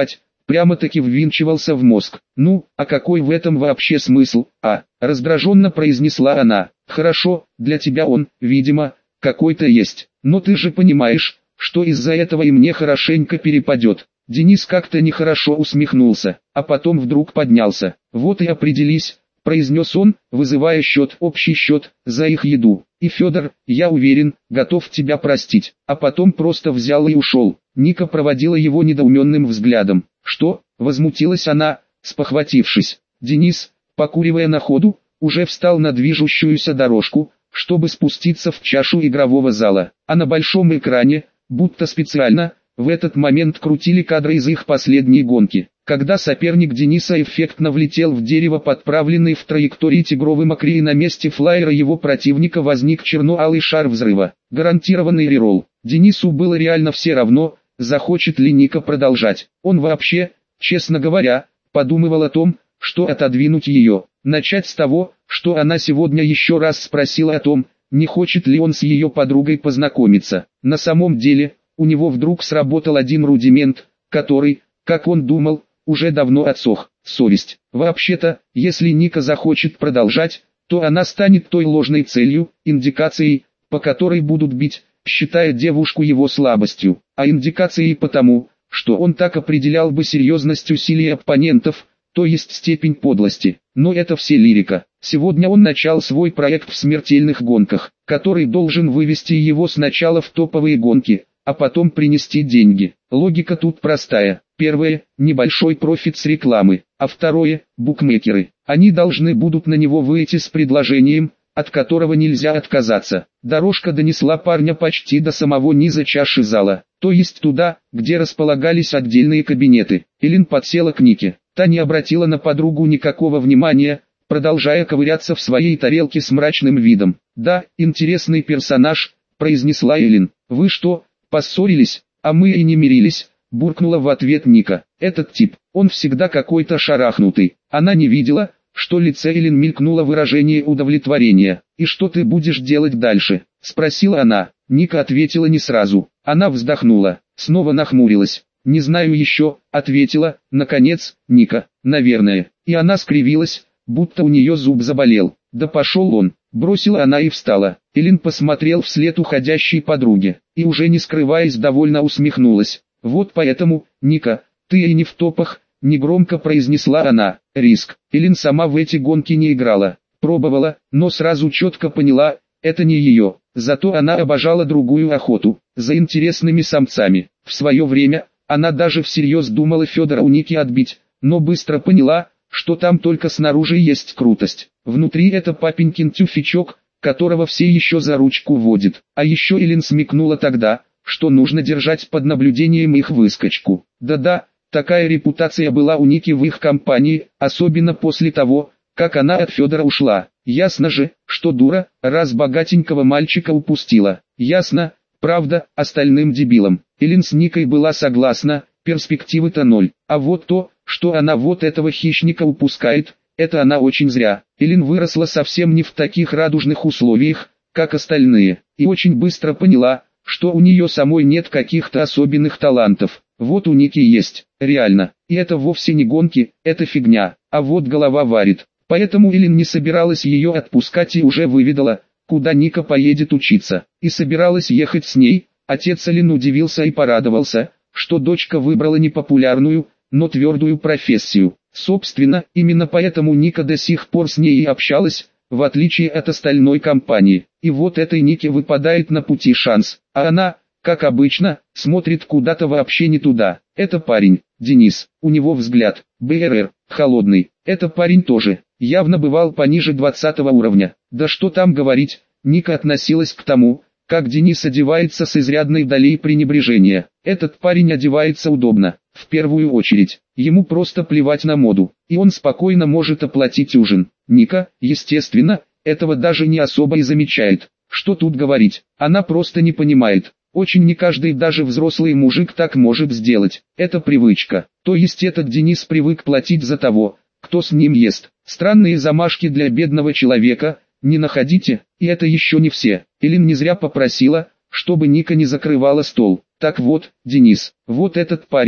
[SPEAKER 1] прямо-таки ввинчивался в мозг. «Ну, а какой в этом вообще смысл, а?» – раздраженно произнесла она. «Хорошо, для тебя он, видимо, какой-то есть, но ты же понимаешь, что из-за этого и мне хорошенько перепадет». Денис как-то нехорошо усмехнулся, а потом вдруг поднялся. «Вот и определись», — произнес он, вызывая общий счет, за их еду. «И Федор, я уверен, готов тебя простить». А потом просто взял и ушел. Ника проводила его недоуменным взглядом. «Что?» — возмутилась она, спохватившись. Денис, покуривая на ходу, уже встал на движущуюся дорожку, чтобы спуститься в чашу игрового зала. А на большом экране, будто специально, в этот момент крутили кадры из их последней гонки, когда соперник Дениса эффектно влетел в дерево, подправленный в траектории тигровым Макри, и на месте флайера его противника возник черно-алый шар взрыва. Гарантированный реролл. Денису было реально все равно, захочет ли Ника продолжать. Он вообще, честно говоря, подумывал о том, что отодвинуть ее. Начать с того, что она сегодня еще раз спросила о том, не хочет ли он с ее подругой познакомиться. На самом деле, у него вдруг сработал один рудимент, который, как он думал, уже давно отсох – совесть. Вообще-то, если Ника захочет продолжать, то она станет той ложной целью, индикацией, по которой будут бить, считая девушку его слабостью, а индикацией потому, что он так определял бы серьезность усилий оппонентов, то есть степень подлости. Но это все лирика. Сегодня он начал свой проект в смертельных гонках, который должен вывести его сначала в топовые гонки, а потом принести деньги. Логика тут простая. Первое – небольшой профит с рекламы, а второе – букмекеры. Они должны будут на него выйти с предложением, от которого нельзя отказаться. Дорожка донесла парня почти до самого низа чаши зала, то есть туда, где располагались отдельные кабинеты. Элин подсела к Нике. Та не обратила на подругу никакого внимания, продолжая ковыряться в своей тарелке с мрачным видом. «Да, интересный персонаж», – произнесла Элин. «Вы что, поссорились?» «А мы и не мирились», – буркнула в ответ Ника. «Этот тип, он всегда какой-то шарахнутый». Она не видела, что лице Элин мелькнуло выражение удовлетворения. «И что ты будешь делать дальше?» – спросила она. Ника ответила не сразу. Она вздохнула, снова нахмурилась. «Не знаю еще», — ответила, наконец, Ника, «наверное». И она скривилась, будто у нее зуб заболел. «Да пошел он», — бросила она и встала. Элин посмотрел вслед уходящей подруге, и уже не скрываясь довольно усмехнулась. «Вот поэтому, Ника, ты и не в топах», — негромко произнесла она. «Риск». Элин сама в эти гонки не играла, пробовала, но сразу четко поняла, это не ее. Зато она обожала другую охоту, за интересными самцами. В свое время она даже всерьез думала Федора у Ники отбить, но быстро поняла, что там только снаружи есть крутость. Внутри это папенькин тюфячок, которого все еще за ручку водят. А еще Элин смекнула тогда, что нужно держать под наблюдением их выскочку. Да-да, такая репутация была у Ники в их компании, особенно после того, как она от Федора ушла. Ясно же, что дура, раз богатенького мальчика упустила. Ясно, правда, остальным дебилам. Элин с Никой была согласна, перспективы-то ноль. А вот то, что она вот этого хищника упускает, это она очень зря. Элин выросла совсем не в таких радужных условиях, как остальные, и очень быстро поняла, что у нее самой нет каких-то особенных талантов. Вот у Ники есть, реально. И это вовсе не гонки, это фигня, а вот голова варит. Поэтому Элин не собиралась ее отпускать и уже выведала, куда Ника поедет учиться. И собиралась ехать с ней. Отец Элин удивился и порадовался, что дочка выбрала не популярную, но твердую профессию. Собственно, именно поэтому Ника до сих пор с ней и общалась, в отличие от остальной компании. И вот этой Нике выпадает на пути шанс, а она, как обычно, смотрит куда-то вообще не туда. Это парень, Денис, у него взгляд, БРР, холодный. Это парень тоже, явно бывал пониже 20 уровня. Да что там говорить, Ника относилась к тому, как Денис одевается с изрядной долей пренебрежения. Этот парень одевается удобно, в первую очередь. Ему просто плевать на моду, и он спокойно может оплатить ужин. Ника, естественно, этого даже не особо и замечает. Что тут говорить, она просто не понимает. Очень не каждый даже взрослый мужик так может сделать. Это привычка. То есть этот Денис привык платить за того, кто с ним ест. Странные замашки для бедного человека, не находите? И это еще не все. Элин не зря попросила, чтобы Ника не закрывала стол. Так вот, Денис, вот этот парень,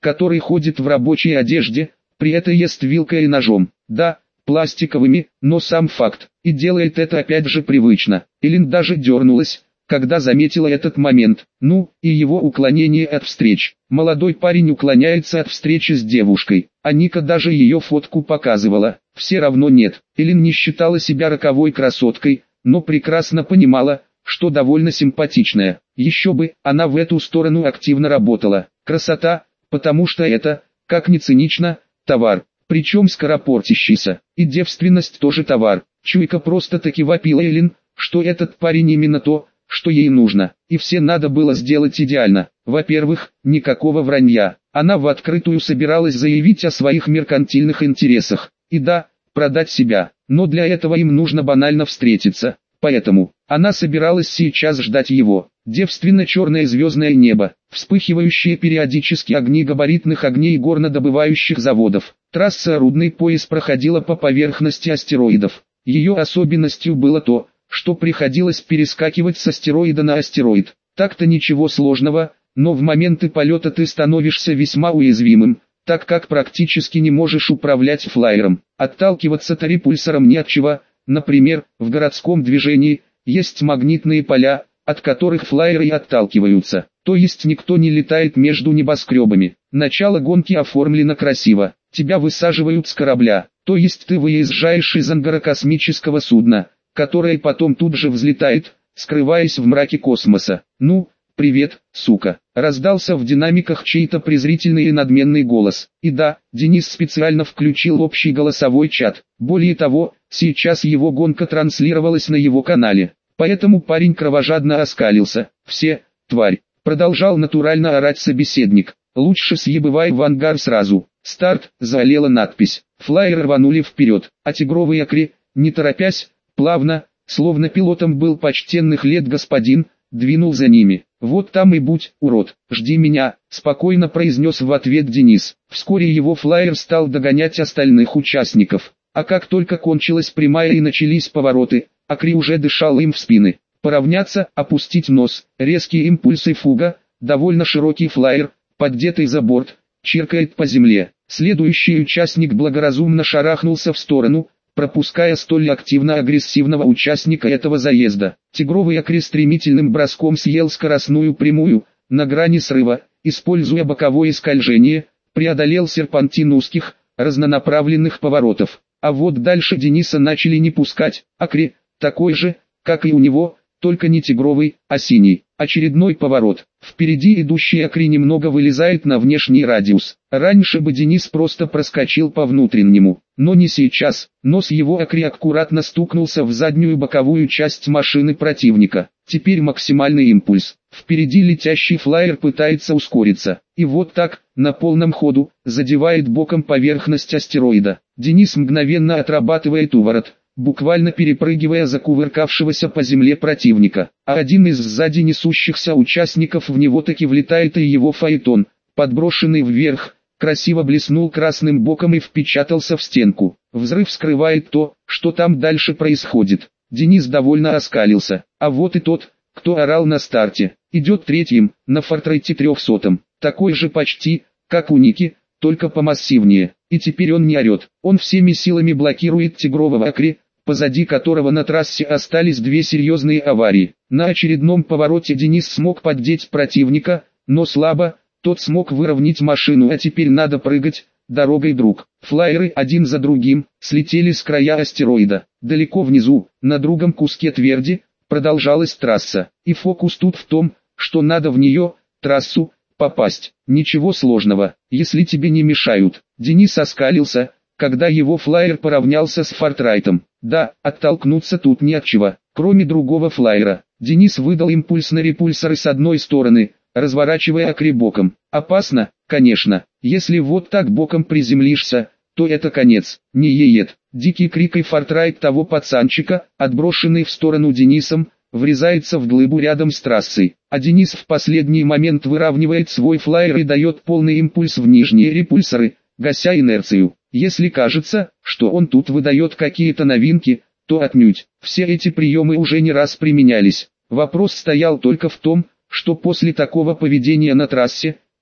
[SPEAKER 1] который ходит в рабочей одежде, при этом ест вилкой и ножом. Да, пластиковыми, но сам факт. И делает это опять же привычно. Элин даже дернулась, когда заметила этот момент. Ну, и его уклонение от встреч. Молодой парень уклоняется от встречи с девушкой, а Ника даже ее фотку показывала. Все равно нет. Элин не считала себя роковой красоткой, но прекрасно понимала, что довольно симпатичная. Еще бы, она в эту сторону активно работала. Красота, потому что это, как ни цинично, товар, причем скоропортящийся. И девственность тоже товар. Чуйка просто-таки вопила Элин, что этот парень именно то, что ей нужно. И все надо было сделать идеально. Во-первых, никакого вранья. Она в открытую собиралась заявить о своих меркантильных интересах. И да, продать себя. Но для этого им нужно банально встретиться. Поэтому она собиралась сейчас ждать его. Девственно-черное звездное небо, вспыхивающие периодически огни габаритных огней горнодобывающих заводов. Трасса Рудный пояс проходила по поверхности астероидов. Ее особенностью было то, что приходилось перескакивать с астероида на астероид. Так-то ничего сложного, но в моменты полета ты становишься весьма уязвимым, так как практически не можешь управлять флайером. Отталкиваться-то репульсором не от чего. Например, в городском движении есть магнитные поля, от которых флайеры и отталкиваются. То есть никто не летает между небоскребами. Начало гонки оформлено красиво. Тебя высаживают с корабля, то есть ты выезжаешь из ангара космического судна, которое потом тут же взлетает, скрываясь в мраке космоса. Ну, привет, сука, раздался в динамиках чей-то презрительный и надменный голос. И да, Денис специально включил общий голосовой чат. Более того, сейчас его гонка транслировалась на его канале. Поэтому парень кровожадно оскалился. «Все, тварь!» Продолжал натурально орать собеседник. «Лучше съебывай в ангар сразу». «Старт!» заолела надпись. Флайеры рванули вперед, а тигровый Акри, не торопясь, плавно, словно пилотом был почтенных лет господин, двинул за ними. «Вот там и будь, урод, жди меня», спокойно произнес в ответ Денис. Вскоре его флайер стал догонять остальных участников. А как только кончилась прямая и начались повороты, Акри уже дышал им в спины. Поравняться, опустить нос, резкие импульсы фуга, довольно широкий флайер, поддетый за борт, чиркает по земле. Следующий участник благоразумно шарахнулся в сторону, пропуская столь активно-агрессивного участника этого заезда. Тигровый Акри стремительным броском съел скоростную прямую, на грани срыва, используя боковое скольжение, преодолел серпантин узких, разнонаправленных поворотов. А вот дальше Дениса начали не пускать. Акри, такой же, как и у него, только не тигровый, а синий. Очередной поворот. Впереди идущий Акри немного вылезает на внешний радиус. Раньше бы Денис просто проскочил по внутреннему, но не сейчас. Нос его Акри аккуратно стукнулся в заднюю боковую часть машины противника. Теперь максимальный импульс. Впереди летящий флайер пытается ускориться. И вот так, на полном ходу, задевает боком поверхность астероида. Денис мгновенно отрабатывает уворот, буквально перепрыгивая закувыркавшегося по земле противника. А один из сзади несущихся участников в него таки влетает, и его фаэтон, подброшенный вверх, красиво блеснул красным боком и впечатался в стенку. Взрыв скрывает то, что там дальше происходит. Денис довольно оскалился. А вот и тот, кто орал на старте, идет третьим, на Фортрете 300, такой же почти, как у Ники, только помассивнее. И теперь он не орет, он всеми силами блокирует тигрового Акри, позади которого на трассе остались две серьезные аварии. На очередном повороте Денис смог поддеть противника, но слабо, тот смог выровнять машину, а теперь надо прыгать, дорогой, друг. Флайеры один за другим слетели с края астероида. Далеко внизу, на другом куске тверди, продолжалась трасса. И фокус тут в том, что надо в нее, трассу, попасть. Ничего сложного, если тебе не мешают. Денис оскалился, когда его флайер поравнялся с Фортрайтом. Да, оттолкнуться тут не от чего, кроме другого флайера. Денис выдал импульс на репульсоры с одной стороны, разворачивая Акри боком. Опасно, конечно, если вот так боком приземлишься, то это конец. Не еет. Дикий крик и Фортрайт того пацанчика, отброшенный в сторону Денисом, врезается в глыбу рядом с трассой. А Денис в последний момент выравнивает свой флайер и дает полный импульс в нижние репульсоры, гася инерцию. Если кажется, что он тут выдает какие-то новинки, то отнюдь. Все эти приемы уже не раз применялись. Вопрос стоял только в том, что после такого поведения на трассе,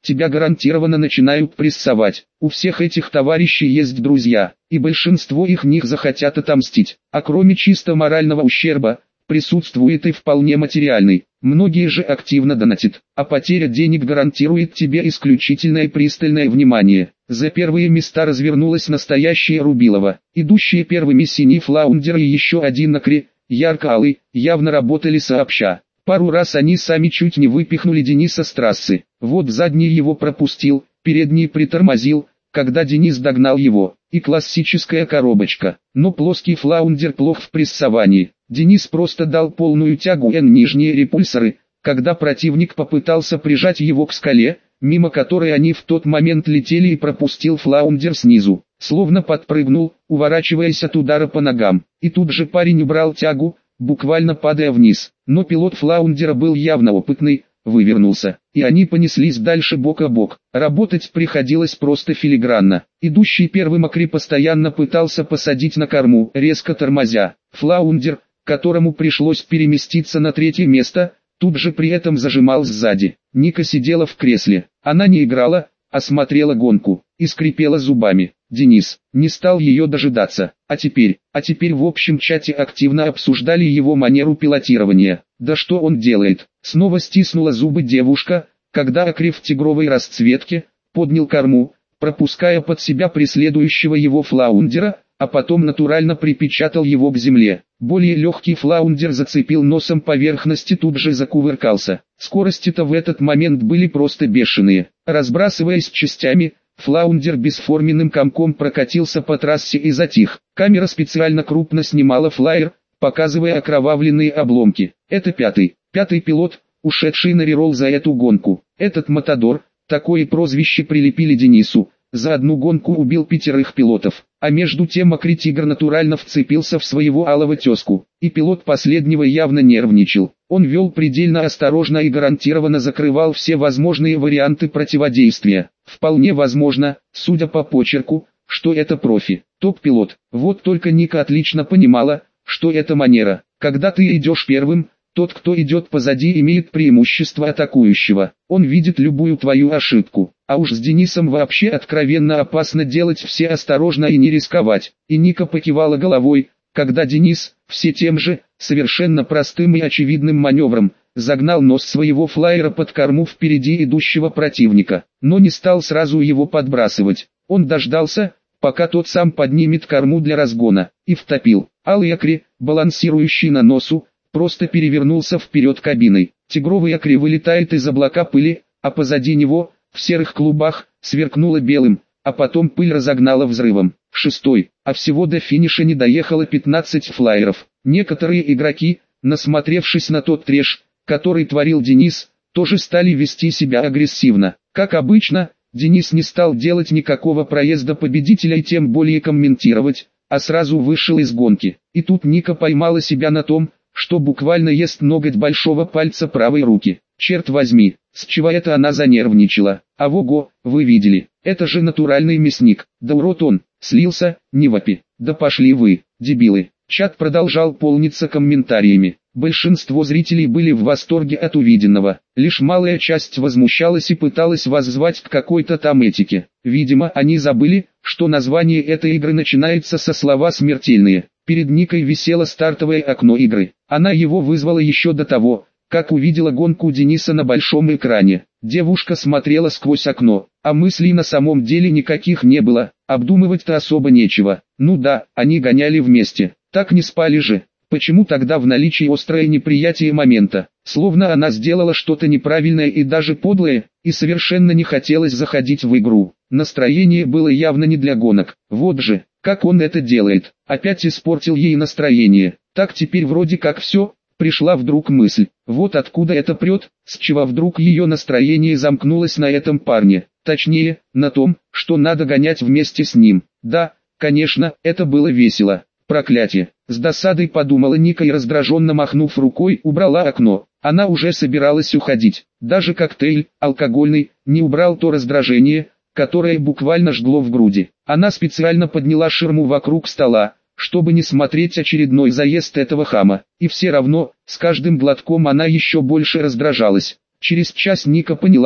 [SPEAKER 1] тебя гарантированно начинают прессовать. У всех этих товарищей есть друзья, и большинство их них захотят отомстить. А кроме чисто морального ущерба, присутствует и вполне материальный. Многие же активно донатят, а потеря денег гарантирует тебе исключительное пристальное внимание. За первые места развернулась настоящая Рубилова. Идущие первыми синий флаундер и еще один Акри, ярко-алый, явно работали сообща. Пару раз они сами чуть не выпихнули Дениса с трассы. Вот задний его пропустил, передний притормозил, когда Денис догнал его. И классическая коробочка. Но плоский флаундер плох в прессовании. Денис просто дал полную тягу нижние репульсоры, когда противник попытался прижать его к скале, мимо которой они в тот момент летели, и пропустил флаундер снизу. Словно подпрыгнул, уворачиваясь от удара по ногам. И тут же парень убрал тягу, буквально падая вниз. Но пилот флаундера был явно опытный, вывернулся, и они понеслись дальше бок о бок. Работать приходилось просто филигранно. Идущий первым Акри постоянно пытался посадить на корму, резко тормозя. Флаундер, которому пришлось переместиться на третье место, тут же при этом зажимал сзади. Ника сидела в кресле. Она не играла, а смотрела гонку, и скрипела зубами. Денис не стал ее дожидаться. А теперь в общем чате активно обсуждали его манеру пилотирования. Да что он делает? Снова стиснула зубы девушка, когда Акри в тигровой расцветке поднял корму, пропуская под себя преследующего его флаундера, а потом натурально припечатал его к земле. Более легкий флаундер зацепил носом поверхности, тут же закувыркался. Скорости-то в этот момент были просто бешеные. Разбрасываясь частями, флаундер бесформенным комком прокатился по трассе и затих. Камера специально крупно снимала флайер, показывая окровавленные обломки. Это пятый пилот, ушедший на реролл за эту гонку. Этот Матадор, такое прозвище прилепили Денису, за одну гонку убил 5 пилотов. А между тем Акри Тигр натурально вцепился в своего алого тезку, и пилот последнего явно нервничал. Он вел предельно осторожно и гарантированно закрывал все возможные варианты противодействия. Вполне возможно, судя по почерку, что это профи, топ-пилот. Вот только Ника отлично понимала, что это манера. Когда ты идешь первым, тот, кто идет позади, имеет преимущество атакующего. Он видит любую твою ошибку. А уж с Денисом вообще откровенно опасно делать все осторожно и не рисковать. И Ника покивала головой, когда Денис, все тем же, совершенно простым и очевидным маневром, загнал нос своего флайера под корму впереди идущего противника. Но не стал сразу его подбрасывать. Он дождался, пока тот сам поднимет корму для разгона, и втопил. Алый Акри, балансирующий на носу, просто перевернулся вперед кабиной. Тигровый Акри вылетает из облака пыли, а позади него, в серых клубах, сверкнуло белым, а потом пыль разогнала взрывом. Шестой, а всего до финиша не доехало 15 флайеров. Некоторые игроки, насмотревшись на тот трэш, который творил Денис, тоже стали вести себя агрессивно. Как обычно, Денис не стал делать никакого проезда победителя и тем более комментировать, а сразу вышел из гонки. И тут Ника поймала себя на том, что буквально ест ноготь большого пальца правой руки. Черт возьми, с чего это она занервничала? А вого, вы видели, это же натуральный мясник. Да урод он, слился, не вопи. Да пошли вы, дебилы. Чат продолжал полниться комментариями. Большинство зрителей были в восторге от увиденного. Лишь малая часть возмущалась и пыталась воззвать к какой-то там этике. Видимо, они забыли, что название этой игры начинается со слова «смертельные». Перед Никой висело стартовое окно игры. Она его вызвала еще до того, как увидела гонку Дениса на большом экране. Девушка смотрела сквозь окно, а мыслей на самом деле никаких не было, обдумывать-то особо нечего. Ну да, они гоняли вместе, так не спали же. Почему тогда в наличии острое неприятие момента, словно она сделала что-то неправильное и даже подлое, и совершенно не хотелось заходить в игру. Настроение было явно не для гонок. Вот же, как он это делает, опять испортил ей настроение. Так теперь вроде как все. Пришла вдруг мысль, вот откуда это прет, с чего вдруг ее настроение замкнулось на этом парне, точнее, на том, что надо гонять вместе с ним. Да, конечно, это было весело. Проклятие, с досадой подумала Ника и раздраженно махнув рукой, убрала окно. Она уже собиралась уходить, даже коктейль, алкогольный, не убрал то раздражение, которое буквально жгло в груди. Она специально подняла ширму вокруг стола, чтобы не смотреть очередной заезд этого хама, и все равно, с каждым глотком она еще больше раздражалась. Через час Ника поняла,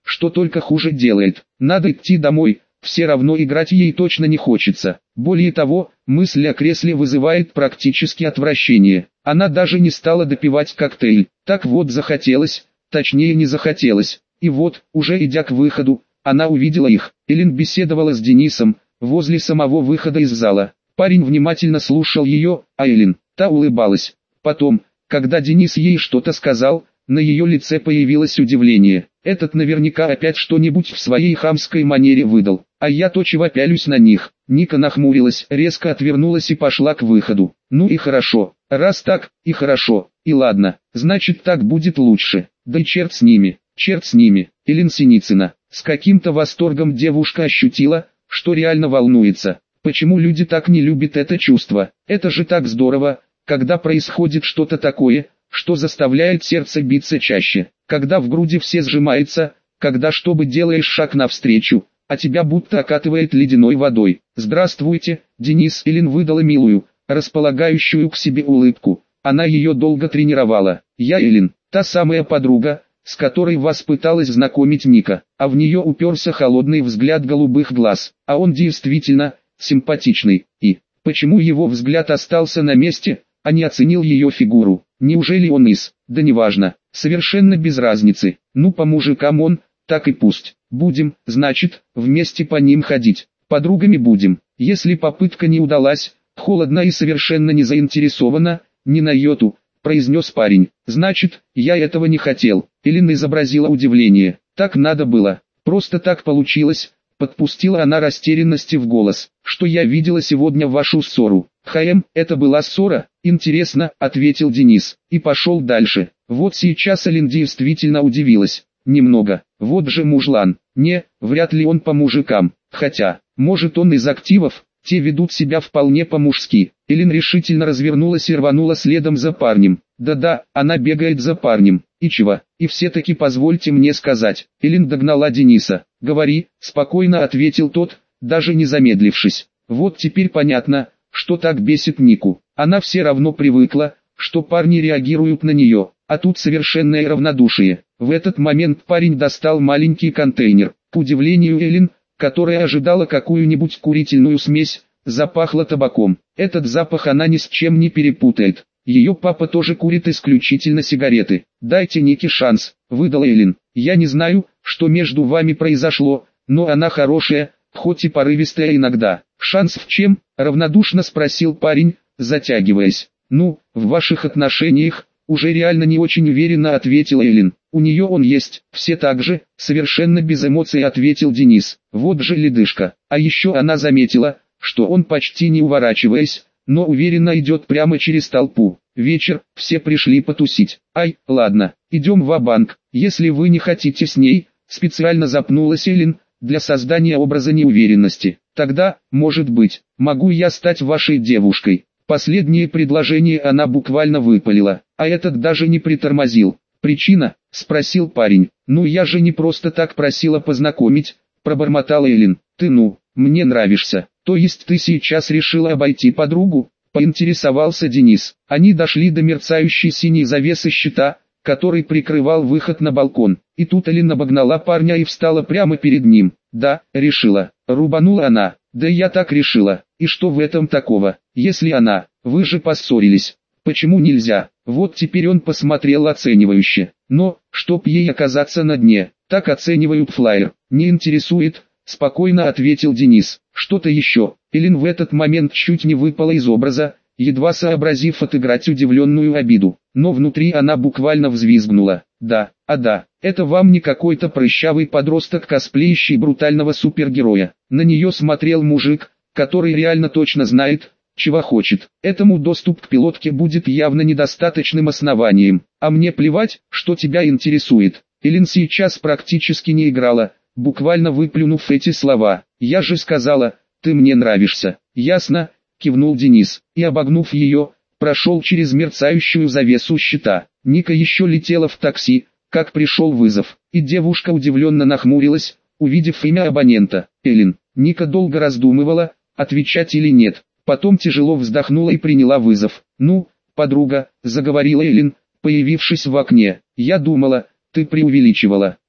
[SPEAKER 1] что только хуже делает. Надо идти домой, все равно играть ей точно не хочется. Более того, мысль о кресле вызывает практически отвращение. Она даже не стала допивать коктейль. Так вот захотелось, точнее не захотелось. И вот, уже идя к выходу, она увидела их. Эллен беседовала с Денисом, возле самого выхода из зала. Парень внимательно слушал ее, а Эллен, та улыбалась. Потом, когда Денис ей что-то сказал, на ее лице появилось удивление. Этот наверняка опять что-нибудь в своей хамской манере выдал. А я то чего пялюсь на них. Ника нахмурилась, резко отвернулась и пошла к выходу. Ну и хорошо. Раз так, и хорошо. И ладно, значит так будет лучше. Да и черт с ними. Черт с ними. Эллен Синицына. С каким-то восторгом девушка ощутила, что реально волнуется. Почему люди так не любят это чувство? Это же так здорово, когда происходит что-то такое, что заставляет сердце биться чаще. Когда в груди все сжимается, когда чтобы делаешь шаг навстречу, а тебя будто окатывает ледяной водой. «Здравствуйте, Денис». Эллен выдала милую, располагающую к себе улыбку. Она ее долго тренировала. «Я Эллен, та самая подруга, с которой вас пыталась знакомить Ника». А в нее уперся холодный взгляд голубых глаз. А он действительно симпатичный. И почему его взгляд остался на месте, а не оценил ее фигуру? Неужели он да неважно, совершенно без разницы. Ну по мужикам он, так и пусть. Будем, значит, вместе по ним ходить. Подругами будем. Если попытка не удалась, холодно и совершенно не заинтересована, ни на йоту, произнес парень. Значит, я этого не хотел. Эллен изобразила удивление. Так надо было. Просто так получилось. Подпустила она растерянности в голос. Что я видела сегодня вашу ссору. Это была ссора? Интересно, ответил Денис. И пошел дальше. Вот сейчас Эллен действительно удивилась. Немного. Вот же мужлан. Не, вряд ли он по мужикам. Хотя, может он из активов, те ведут себя вполне по-мужски. Эллен решительно развернулась и рванула следом за парнем. Да-да, она бегает за парнем. И чего? И все-таки позвольте мне сказать. Эллен догнала Дениса. Говори, спокойно ответил тот, даже не замедлившись. Вот теперь понятно, что так бесит Нику. Она все равно привыкла, что парни реагируют на нее, а тут совершенное равнодушие. В этот момент парень достал маленький контейнер. К удивлению Эллен, которая ожидала какую-нибудь курительную смесь, запахло табаком. Этот запах она ни с чем не перепутает. Ее папа тоже курит исключительно сигареты. «Дайте Нике шанс», — выдала Эллен. «Я не знаю, что между вами произошло, но она хорошая, хоть и порывистая иногда». «Шанс в чем?» — равнодушно спросил парень, затягиваясь. «Ну, в ваших отношениях», — уже реально не очень уверенно ответила Эллен. «У нее он есть». «Все так же», — совершенно без эмоций ответил Денис. «Вот же ледышка». А еще она заметила, что он почти не уворачиваясь, но уверенно идет прямо через толпу. Вечер, все пришли потусить. «Ай, ладно, идем ва-банк, если вы не хотите с ней», специально запнулась Эллен, для создания образа неуверенности. «Тогда, может быть, могу я стать вашей девушкой». Последнее предложение она буквально выпалила, а этот даже не притормозил. «Причина?» — спросил парень. «Ну я же не просто так просила познакомить», — пробормотала Эллен. «Ты мне нравишься». «То есть ты сейчас решила обойти подругу?» — поинтересовался Денис. Они дошли до мерцающей синей завесы щита, который прикрывал выход на балкон. И тут Эллен обогнала парня и встала прямо перед ним. «Да, решила», — рубанула она. «Да я так решила. И что в этом такого? Если она, вы же поссорились. Почему нельзя?» Вот теперь он посмотрел оценивающе. Но, чтоб ей оказаться на дне, так оценивают флаер. «Не интересует», — спокойно ответил Денис. «Что-то еще». Эллен в этот момент чуть не выпала из образа, едва сообразив отыграть удивленную обиду. Но внутри она буквально взвизгнула. «Да, да, это вам не какой-то прыщавый подросток, косплеящий брутального супергероя». На нее смотрел мужик, который реально точно знает, чего хочет. Этому доступ к пилотке будет явно недостаточным основанием. «А мне плевать, что тебя интересует». Эллен сейчас практически не играла, буквально выплюнув эти слова. «Я же сказала, ты мне нравишься». «Ясно», — кивнул Денис, и обогнув ее, прошел через мерцающую завесу щита. Ника еще летела в такси, как пришел вызов, и девушка удивленно нахмурилась, увидев имя абонента. «Эллен». Ника долго раздумывала, отвечать или нет, потом тяжело вздохнула и приняла вызов. «Ну, подруга», — заговорила Эллен, появившись в окне, — «я думала, ты преувеличивала».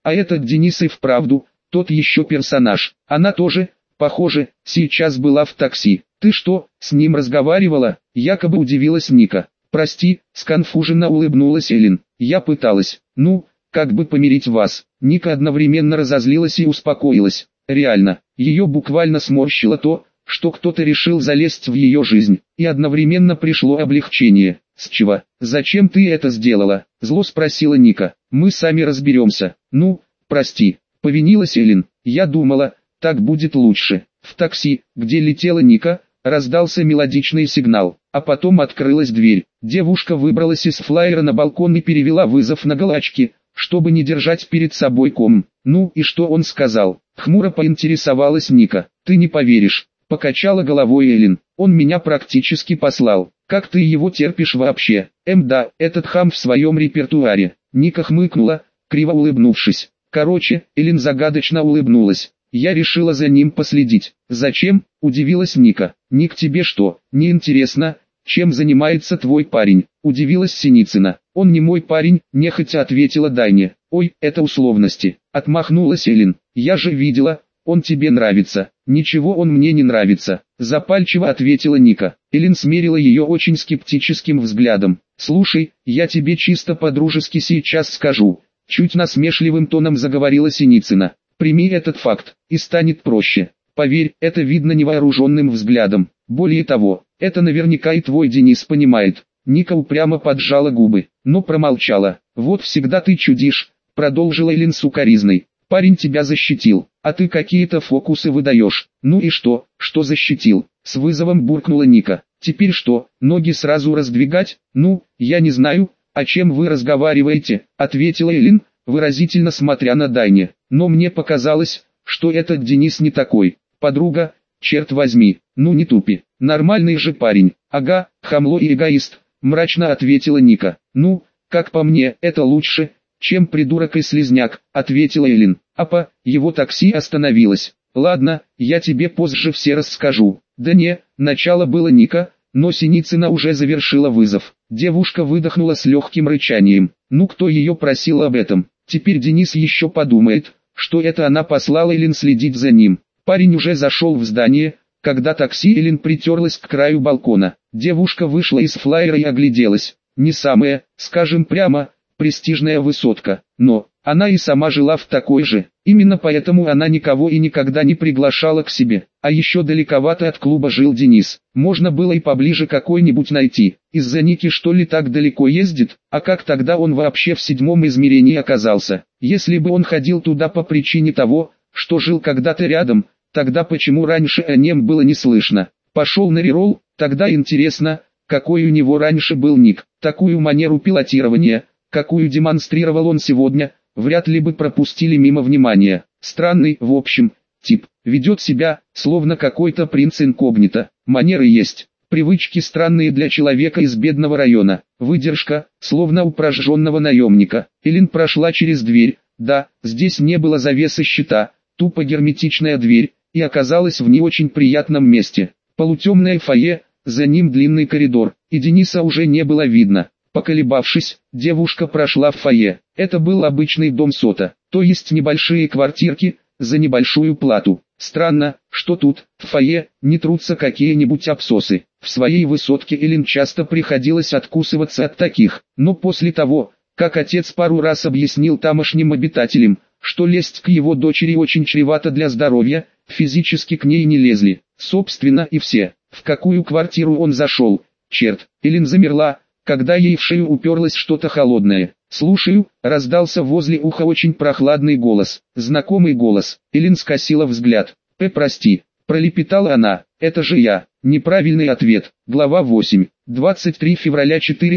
[SPEAKER 1] А этот Денис и вправду, тот еще персонаж. Она тоже, похоже, сейчас была в такси. Ты что, с ним разговаривала? Якобы удивилась Ника. Прости, сконфуженно улыбнулась Эллен. Я пыталась, как бы помирить вас. Ника одновременно разозлилась и успокоилась. Реально, ее буквально сморщило то, что кто-то решил залезть в ее жизнь, и одновременно пришло облегчение. «С чего? Зачем ты это сделала?» – зло спросила Ника. «Мы сами разберемся». Прости, повинилась Эллен. «Я думала, так будет лучше». В такси, где летела Ника, раздался мелодичный сигнал, а потом открылась дверь. Девушка выбралась из флайера на балкон и перевела вызов на галочки, чтобы не держать перед собой ком. И что он сказал? Хмуро поинтересовалась Ника. «Ты не поверишь», — покачала головой Эллен. «Он меня практически послал. Как ты его терпишь вообще?» Да, этот хам в своем репертуаре». Ника хмыкнула, криво улыбнувшись. Короче, Эллен загадочно улыбнулась. «Я решила за ним последить». «Зачем?» – удивилась Ника. «Ник, тебе что, не интересно, чем занимается твой парень?» – удивилась Синицына. «Он не мой парень», – нехотя ответила Дайне. «Ой, это условности», – отмахнулась Эллен. «Я же видела, он тебе нравится». «Ничего он мне не нравится», – запальчиво ответила Ника. Эллен смерила ее очень скептическим взглядом. «Слушай, я тебе чисто по-дружески сейчас скажу», – чуть насмешливым тоном заговорила Синицына. «Прими этот факт, и станет проще. Поверь, это видно невооруженным взглядом. Более того, это наверняка и твой Денис понимает». Ника упрямо поджала губы, но промолчала. «Вот всегда ты чудишь», — продолжила Эллен сукоризной. «Парень тебя защитил, а ты какие-то фокусы выдаешь». «Ну и что защитил?» — с вызовом буркнула Ника. «Теперь что, ноги сразу раздвигать?» «Я не знаю, о чем вы разговариваете», — ответила Эллен, выразительно смотря на Дайне. «Но мне показалось, что этот Денис не такой. Подруга, черт возьми, не тупи. Нормальный же парень». «Ага, хамло и эгоист», — мрачно ответила Ника. «Как по мне, это лучше, чем придурок и слизняк», — ответила Эллен. Его такси остановилось. «Ладно, я тебе позже все расскажу». «Да не, начало было Ника», но Синицына уже завершила вызов. Девушка выдохнула с легким рычанием. Кто ее просил об этом? Теперь Денис еще подумает, что это она послала Эллен следить за ним. Парень уже зашел в здание, когда такси Эллен притерлась к краю балкона. Девушка вышла из флайера и огляделась. Не самая, скажем прямо, престижная высотка, но она и сама жила в такой же. Именно поэтому она никого и никогда не приглашала к себе. А еще далековато от клуба жил Денис. Можно было и поближе какой-нибудь найти. Из-за Ники что ли так далеко ездит? А как тогда он вообще в 7-м измерении оказался? Если бы он ходил туда по причине того, что жил когда-то рядом, тогда почему раньше о нем было не слышно? Пошел на реролл, тогда интересно, какой у него раньше был ник. Такую манеру пилотирования, какую демонстрировал он сегодня, вряд ли бы пропустили мимо внимания. Странный, в общем, тип. Ведет себя, словно какой-то принц инкогнито. Манеры есть. Привычки странные для человека из бедного района. Выдержка, словно у прожженного наемника. Эллен прошла через дверь. Да, здесь не было завесы щита, тупо герметичная дверь, и оказалась в не очень приятном месте. Полутемное фойе, за ним длинный коридор, и Дениса уже не было видно. Поколебавшись, девушка прошла в фойе. Это был обычный дом сота, то есть небольшие квартирки, за небольшую плату. Странно, что тут, в фойе, не трутся какие-нибудь абсосы. В своей высотке Эллен часто приходилось откусываться от таких, но после того, как отец пару раз объяснил тамошним обитателям, что лезть к его дочери очень чревато для здоровья, физически к ней не лезли. Собственно и все. В какую квартиру он зашел? Черт, Эллен замерла, когда ей в шею уперлось что-то холодное. «Слушаю», — раздался возле уха очень прохладный голос. Знакомый голос. Эллен скосила взгляд. «Прости», — пролепетала она, — «это же я». Неправильный ответ. Глава 8. 23 февраля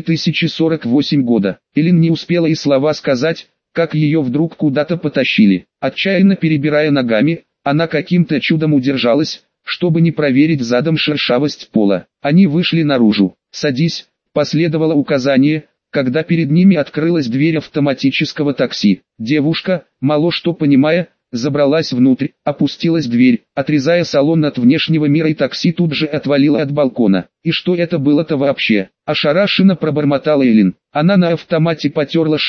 [SPEAKER 1] 4048 года. Эллен не успела и слова сказать, как ее вдруг куда-то потащили. Отчаянно перебирая ногами, она каким-то чудом удержалась, чтобы не проверить задом шершавость пола. Они вышли наружу. «Садись», — последовало указание, когда перед ними открылась дверь автоматического такси. Девушка, мало что понимая, забралась внутрь, опустилась дверь, отрезая салон от внешнего мира, и такси тут же отвалило от балкона. «И что это было-то вообще?» — ошарашенно пробормотала Эллен. Она на автомате потерла шею,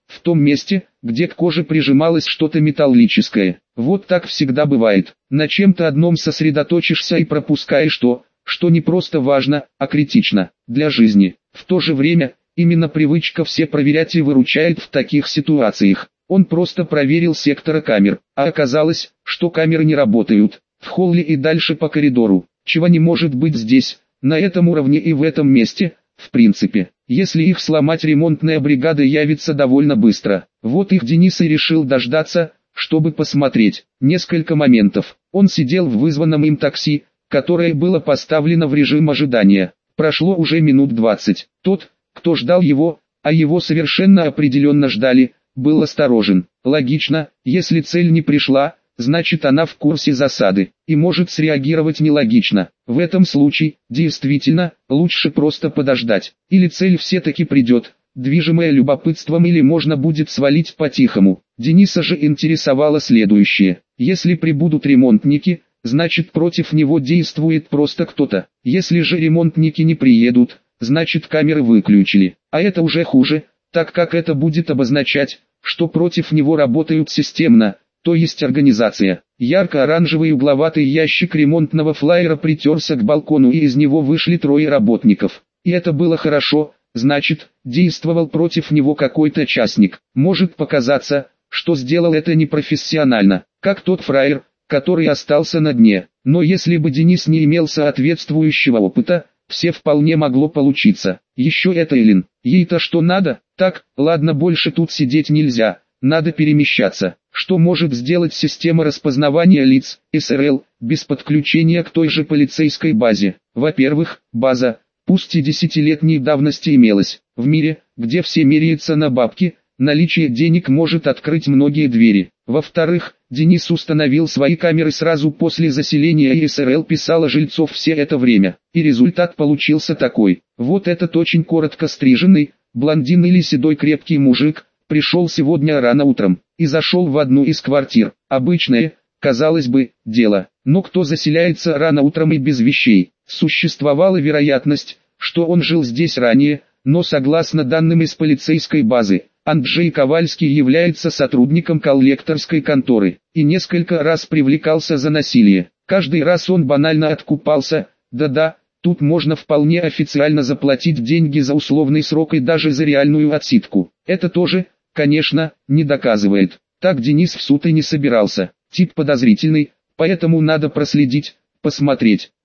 [SPEAKER 1] в том месте, где к коже прижималось что-то металлическое. Вот так всегда бывает. На чем-то одном сосредоточишься и пропускаешь то, что не просто важно, а критично для жизни. В то же время, именно привычка все проверять и выручает в таких ситуациях. Он просто проверил секторы камер, а оказалось, что камеры не работают. В холле и дальше по коридору, чего не может быть здесь, на этом уровне и в этом месте, в принципе. Если их сломать, ремонтная бригада явится довольно быстро. Вот их Денис и решил дождаться, чтобы посмотреть. Несколько моментов. Он сидел в вызванном им такси, которое было поставлено в режим ожидания. Прошло уже минут 20. Тот, кто ждал его, а его совершенно определенно ждали, был осторожен. Логично, если цель не пришла, значит она в курсе засады, и может среагировать нелогично. В этом случае, действительно, лучше просто подождать. Или цель все-таки придет, движимая любопытством, или можно будет свалить по-тихому. Дениса же интересовало следующее. Если прибудут ремонтники, значит против него действует просто кто-то. Если же ремонтники не приедут, значит камеры выключили. А это уже хуже, так как это будет обозначать, что против него работают системно, то есть организация. Ярко-оранжевый угловатый ящик ремонтного флайера притерся к балкону, и из него вышли 3 работников. И это было хорошо, значит, действовал против него какой-то частник. Может показаться, что сделал это непрофессионально, как тот фраер, который остался на дне. Но если бы Денис не имел соответствующего опыта, все вполне могло получиться. Еще это Эллен. Ей-то что надо? Так, ладно, больше тут сидеть нельзя, надо перемещаться. Что может сделать система распознавания лиц, СРЛ, без подключения к той же полицейской базе? Во-первых, база, пусть и 10-летней давности имелась. В мире, где все меряются на бабки, наличие денег может открыть многие двери. Во-вторых, Денис установил свои камеры сразу после заселения, и СРЛ писала жильцов все это время. И результат получился такой. Вот этот очень коротко стриженный, блондин или седой крепкий мужик, пришел сегодня рано утром, и зашел в одну из квартир. Обычное, казалось бы, дело. Но кто заселяется рано утром и без вещей? Существовала вероятность, что он жил здесь ранее, но согласно данным из полицейской базы, Анджей Ковальский является сотрудником коллекторской конторы, и несколько раз привлекался за насилие. Каждый раз он банально откупался. Да-да, тут можно вполне официально заплатить деньги за условный срок и даже за реальную отсидку. Это тоже, конечно, не доказывает. Так Денис в суд и не собирался. Тип подозрительный, поэтому надо проследить, посмотреть.